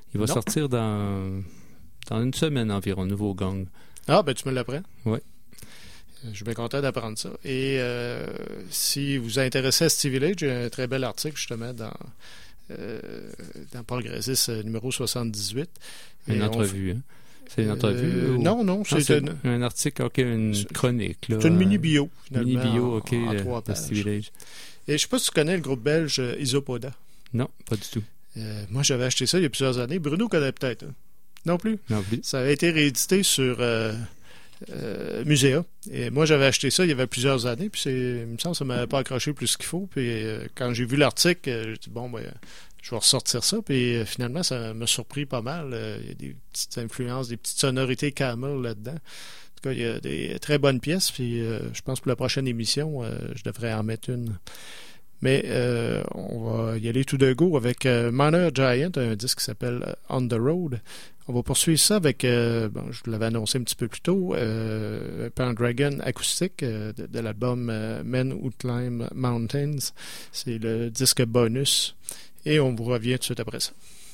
Il va non. sortir dans, dans une semaine environ, nouveau gang. Ah, ben tu me l'apprends. Oui. Je suis bien content d'apprendre ça. Et euh, si vous vous intéressez à Stevie Village, j'ai un très bel article justement dans, euh, dans Progressiste numéro soixante-dix-huit. Une Et entrevue, on... hein? C'est une entrevue? Euh, ou... Non, non, c'est, non, c'est une... un article, ok, une chronique. Là, c'est une mini-bio, finalement. Mini-bio, ok, en, en de, trois de pages. Stevie Village. Et je sais pas si tu connais le groupe belge Isopoda. Non, pas du tout. Euh, moi, j'avais acheté ça il y a plusieurs années. Bruno connaît peut-être. Hein? Non plus? Non plus. Ça avait été réédité sur euh, euh, Muséa. Et moi, j'avais acheté ça il y avait plusieurs années. Puis, c'est, il me semble que ça ne m'avait pas accroché plus qu'il faut. Puis, euh, quand j'ai vu l'article, euh, j'ai dit, bon, ben, je vais ressortir ça. Puis, euh, finalement, ça m'a surpris pas mal. Euh, il y a des petites influences, des petites sonorités Camel là-dedans. En tout cas, il y a des très bonnes pièces. Puis, euh, je pense que pour la prochaine émission, euh, je devrais en mettre une. Mais euh, on va y aller tout de go avec euh, Minor Giant, un disque qui s'appelle On the Road. On va poursuivre ça avec, euh, bon, je vous l'avais annoncé un petit peu plus tôt, euh, Pendragon acoustique euh, de, de l'album euh, Men Who Climb Mountains. C'est le disque bonus. Et on vous revient tout de suite après ça.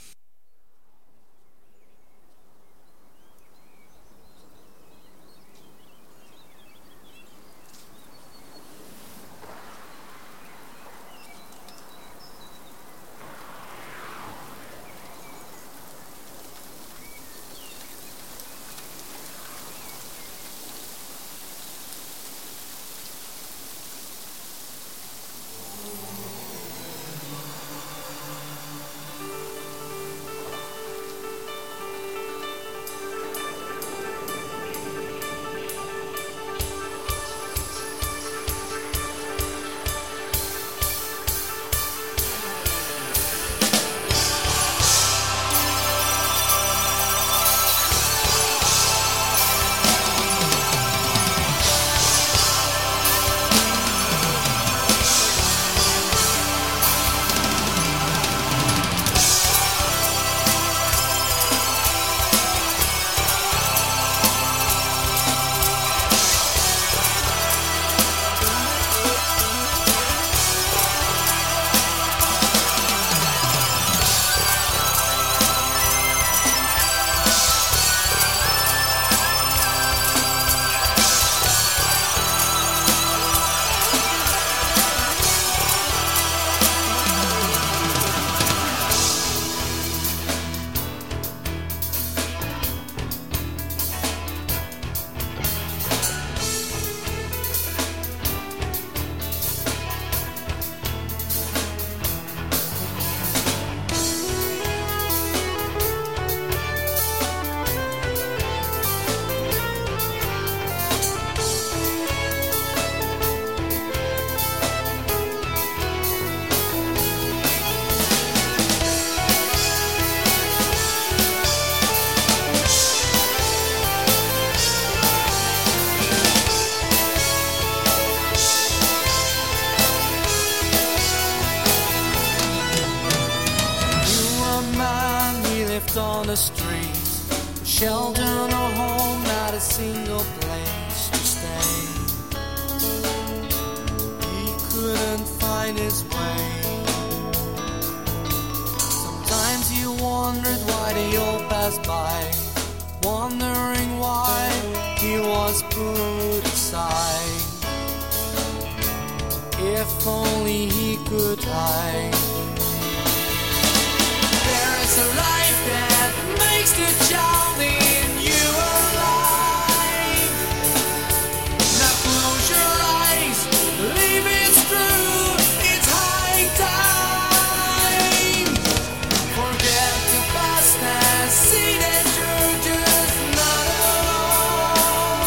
On the streets, shelter, no home, not a single place to stay. He couldn't find his way. Sometimes he wondered why they all passed by, wondering why he was put aside. If only he could hide. There is a life that makes the child in you alive. Now close your eyes, believe it's true, it's high time. Forget the past and see that you're just not alone.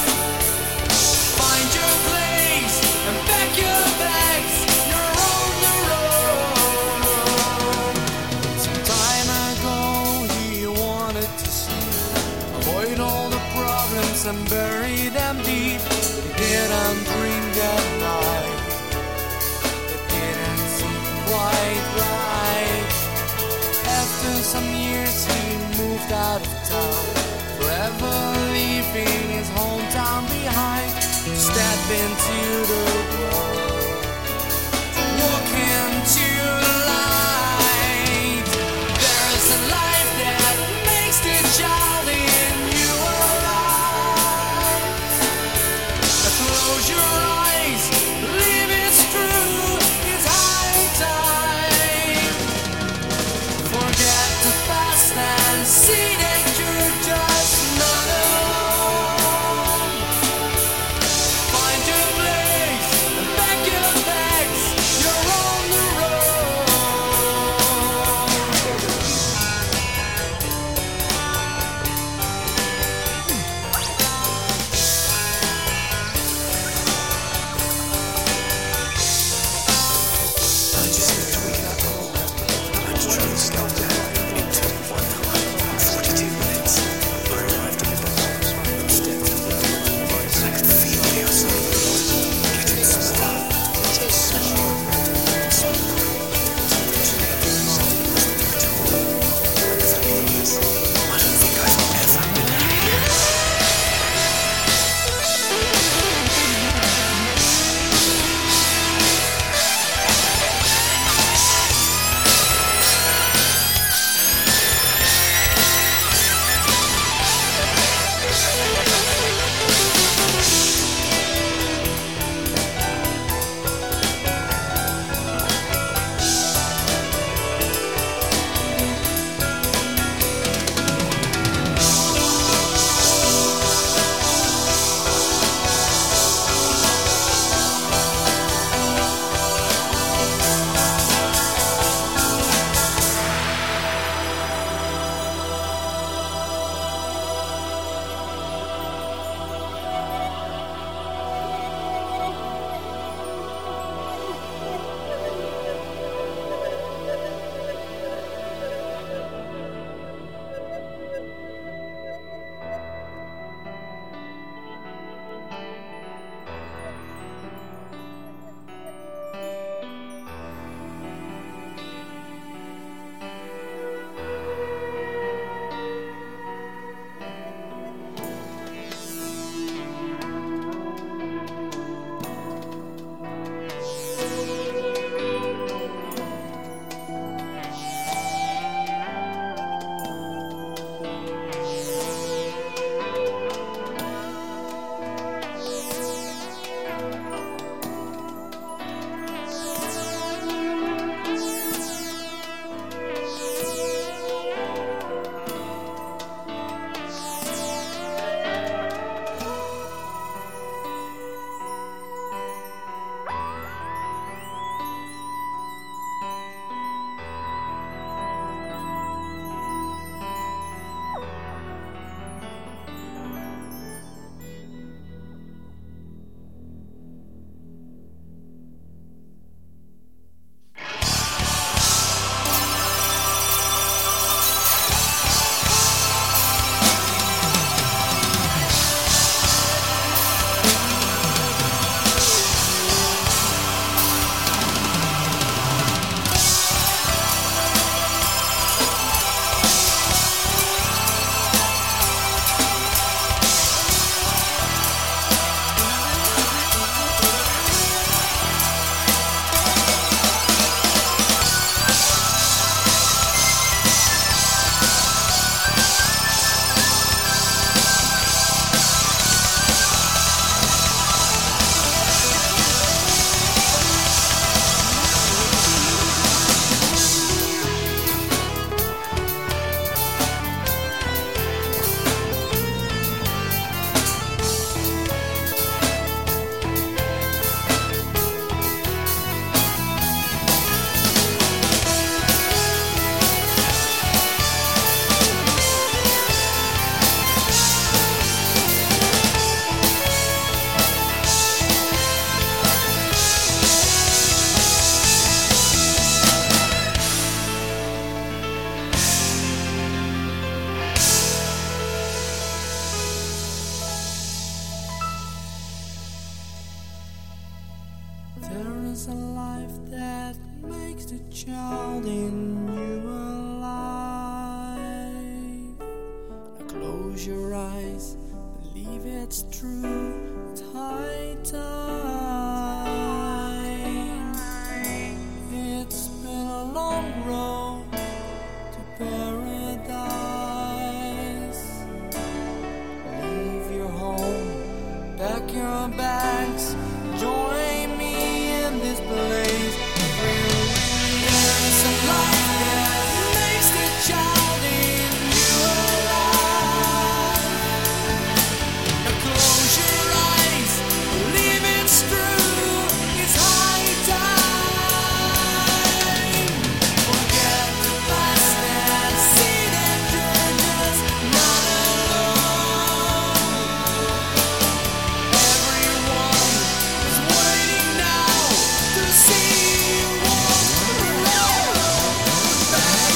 Find your place and pack your bags, you're on the road. Some time ago he wanted to see, avoid all the problems and bury them deep. He didn't dream that night, it didn't seem quite right. After some years he moved out of town, forever leaving his hometown behind, to step into the world, to walk into the light. There is a life child in you alive. Now close your eyes, believe it's true. It's high time. It's been a long road to paradise. Leave your home, pack your bags, join me in this place. It's a life that makes the child in you alive. Now close your eyes, believe it's true. It's high time. Forget the past and see that you're just not alone. Everyone is waiting now to see you walk the road back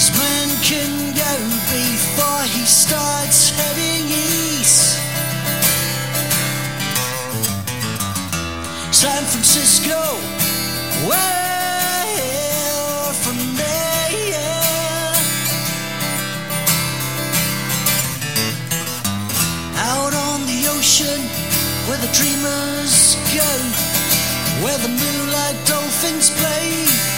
can go before he starts heading east. Francisco, well from there. Out on the ocean, where the dreamers go, where the moonlight dolphins play.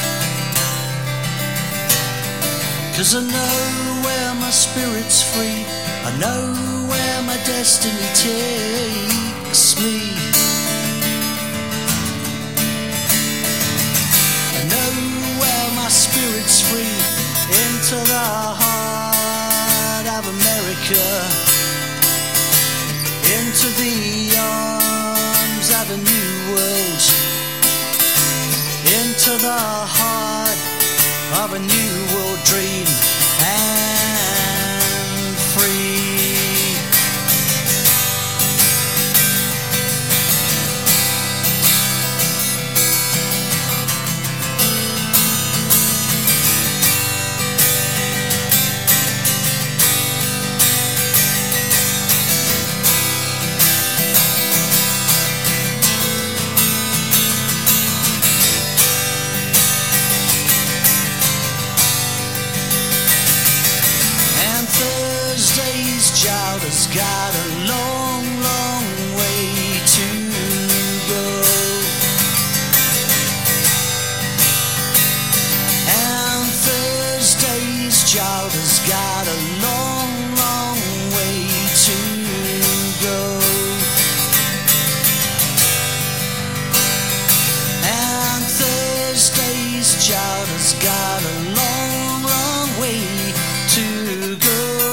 'Cause I know where my spirit's free, I know where my destiny takes me. I know where my spirit's free, into the heart of America, into the arms of a new world, into the heart of a new world dream, and free. Has got a long, long way to go, and Thursday's child has got a long, long way to go, and Thursday's child has got a long, long way to go.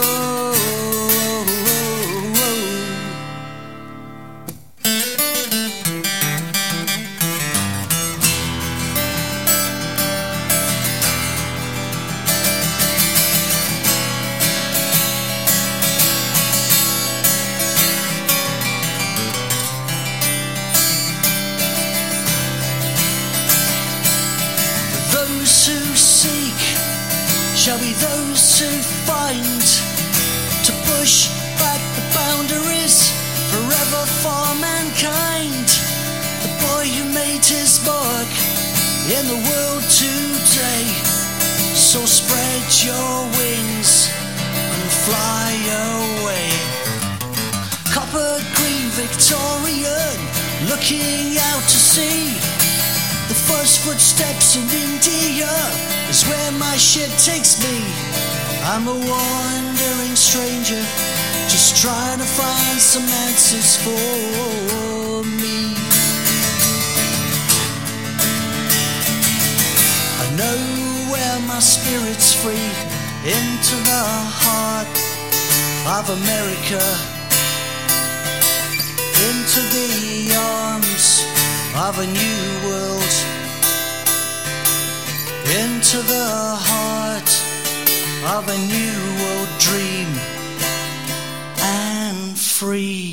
Shall be those who find, to push back the boundaries forever for mankind. The boy who made his mark in the world today. So spread your wings and fly away. Copper green Victorian, looking out to sea. The first footsteps in India is where my ship takes me. I'm a wandering stranger, just trying to find some answers for me. I know where my spirit's free, into the heart of America, into the arms of a new world, into the heart of a new world dream, and free.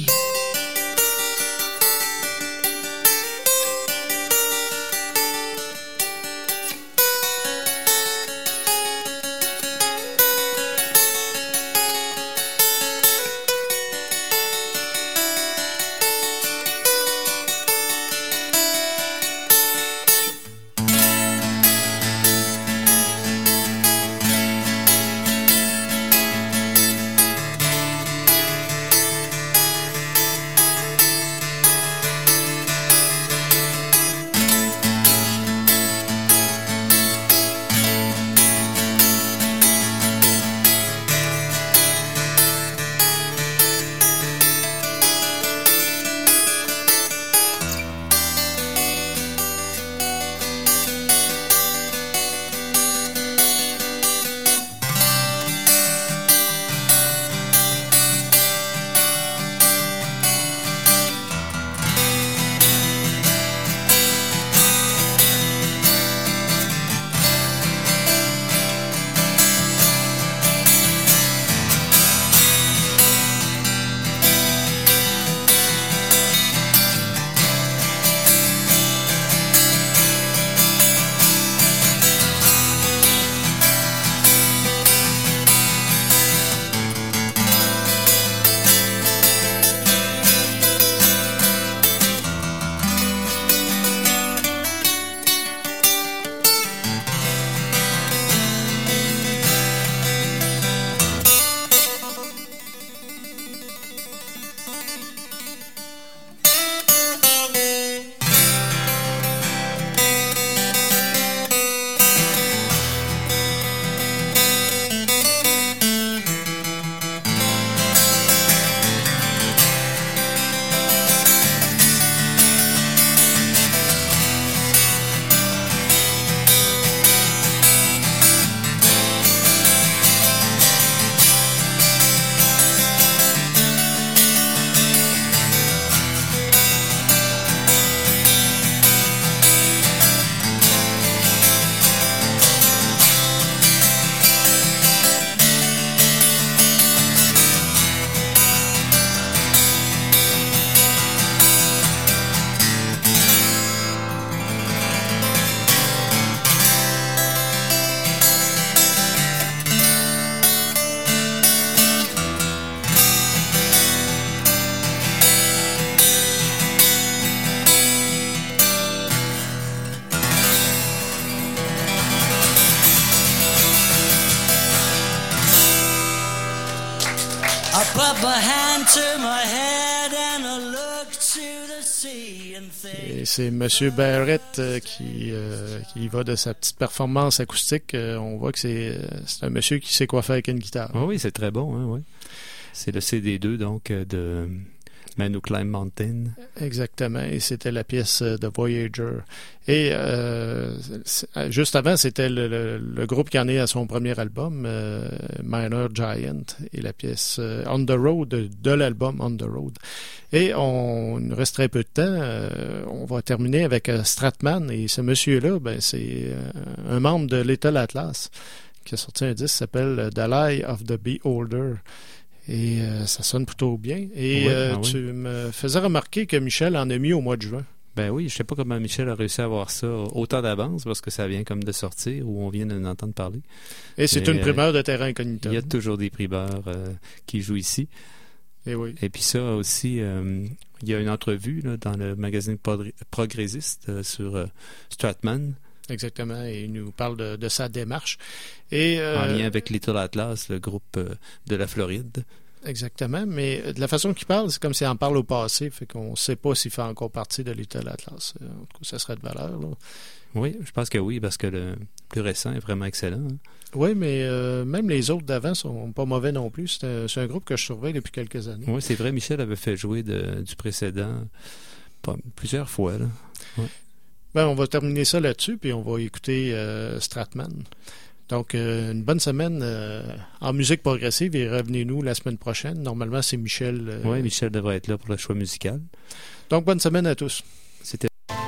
Put my hand to my head and I look to the sea and think. Et c'est Monsieur Barrett euh, qui, euh, qui va de sa petite performance acoustique. Euh, on voit que c'est, c'est un monsieur qui sait quoi faire avec une guitare. Oh oui, c'est très bon. Hein, ouais. C'est le C D deux donc de Man Who Climbed Mountain. Exactement. Et c'était la pièce de Voyager. Et euh, juste avant, c'était le, le, le groupe qui en est à son premier album, euh, Minor Giant, et la pièce euh, On the Road de, de l'album On the Road. Et on il nous reste très peu de temps. Euh, on va terminer avec euh, Stratman. Et ce monsieur-là, ben, c'est euh, un membre de Little Atlas qui a sorti un disque qui s'appelle The Lie of the Beholder. Et euh, ça sonne plutôt bien. Et oui, euh, ah tu oui. me faisais remarquer que Michel en a mis au mois de juin. Ben oui, je sais pas comment Michel a réussi à avoir ça autant d'avance, parce que ça vient comme de sortir, ou on vient d'en entendre parler. Et c'est Mais, une primeur de Terra Incognita. Il y a toujours des primeurs euh, qui jouent ici. Et oui. Et puis ça aussi, euh, il y a une entrevue là, dans le magazine Progressiste euh, sur euh, Stratman. Exactement, et il nous parle de, de sa démarche. Et, euh, en lien avec Little Atlas, le groupe euh, de la Floride. Exactement, mais de la façon qu'il parle, c'est comme s'il en parle au passé, fait qu'on ne sait pas s'il fait encore partie de Little Atlas. En tout cas, ça serait de valeur. Là. Oui, je pense que oui, parce que le plus récent est vraiment excellent. Hein? Oui, mais euh, même les autres d'avant sont pas mauvais non plus. C'est un, c'est un groupe que je surveille depuis quelques années. Oui, c'est vrai, Michel avait fait jouer de, du précédent pas, plusieurs fois. Là. Ouais. Ben, on va terminer ça là-dessus, puis on va écouter euh, Stratman. Donc, euh, une bonne semaine euh, en musique progressive et revenez-nous la semaine prochaine. Normalement, c'est Michel. Euh... Oui, Michel devrait être là pour le choix musical. Donc, bonne semaine à tous. C'était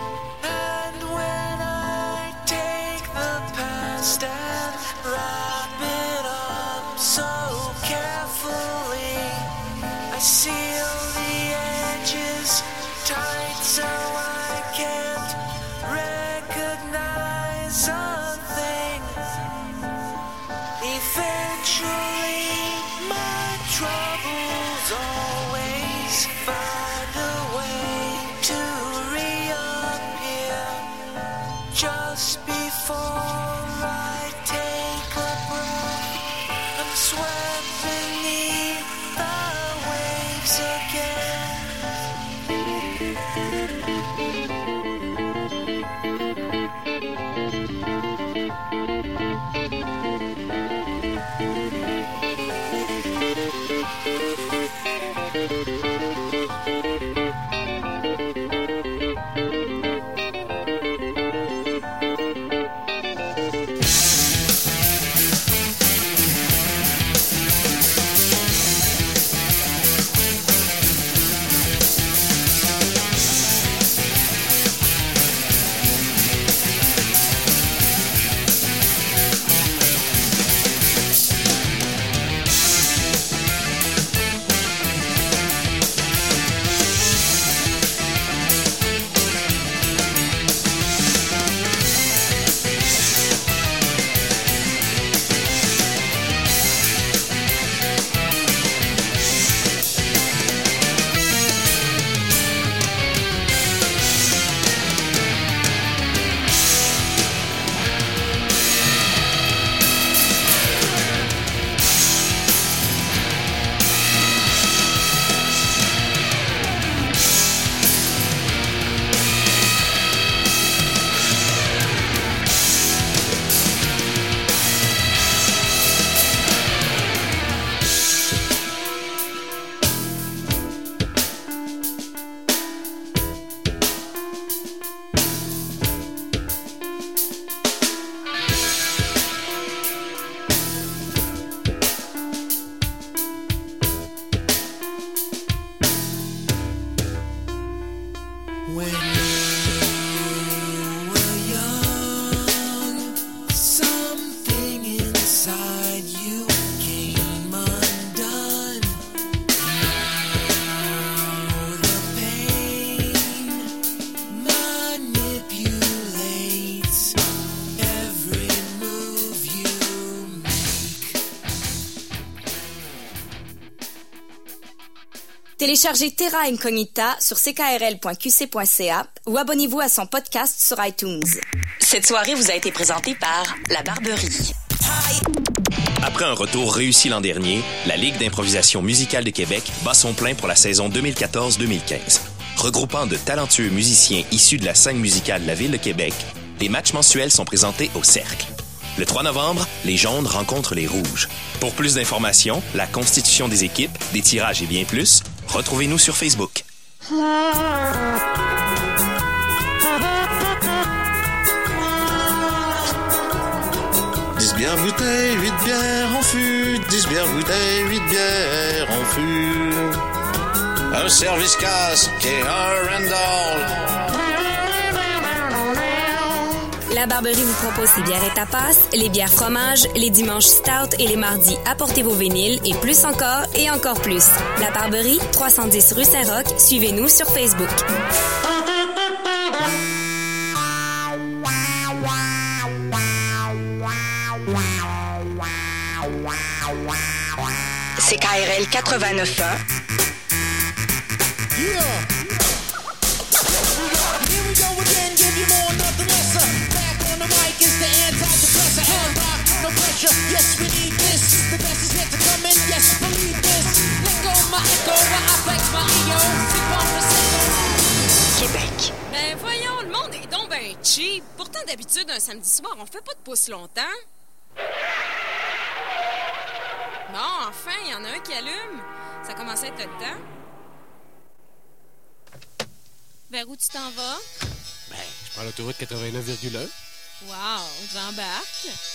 Téléchargez Terra Incognita sur c k r l point q c point c a ou abonnez-vous à son podcast sur iTunes. Cette soirée vous a été présentée par La Barberie. Hi. Après un retour réussi l'an dernier, la Ligue d'improvisation musicale de Québec bat son plein pour la saison deux mille quatorze deux mille quinze. Regroupant de talentueux musiciens issus de la scène musicale de la Ville de Québec, les matchs mensuels sont présentés au Cercle. Le trois novembre, les jaunes rencontrent les rouges. Pour plus d'informations, la constitution des équipes, des tirages et bien plus, retrouvez-nous sur Facebook. dix bières bouteilles, huit bières en fût. dix bières bouteilles, huit bières en fût. Un service casque et un Randall. La Barberie vous propose ses bières et tapas, les bières fromage, les dimanches stout et les mardis apportez vos vinyles et plus encore et encore plus. La Barberie, trois cent dix rue Saint-Roch. Suivez-nous sur Facebook. C K R L quatre-vingt-neuf point un. Yeah. Here we go again, give you more, nothing lesser. Back on the mic is the antidepressant. Hand rock, no pressure. Yes, we need this. The best is yet to come in. Yes, believe this. Let go my echo, while I flex my ego. Sip on the second. Québec. Ben voyons, le monde est donc ben cheap. Pourtant, d'habitude, un samedi soir, on fait pas de pouce longtemps. Bon, enfin, il y en a un qui allume. Ça commence à être le temps. Vers où tu t'en vas? Ben, je prends l'autoroute quatre-vingt-neuf virgule un. Wow, j'embarque.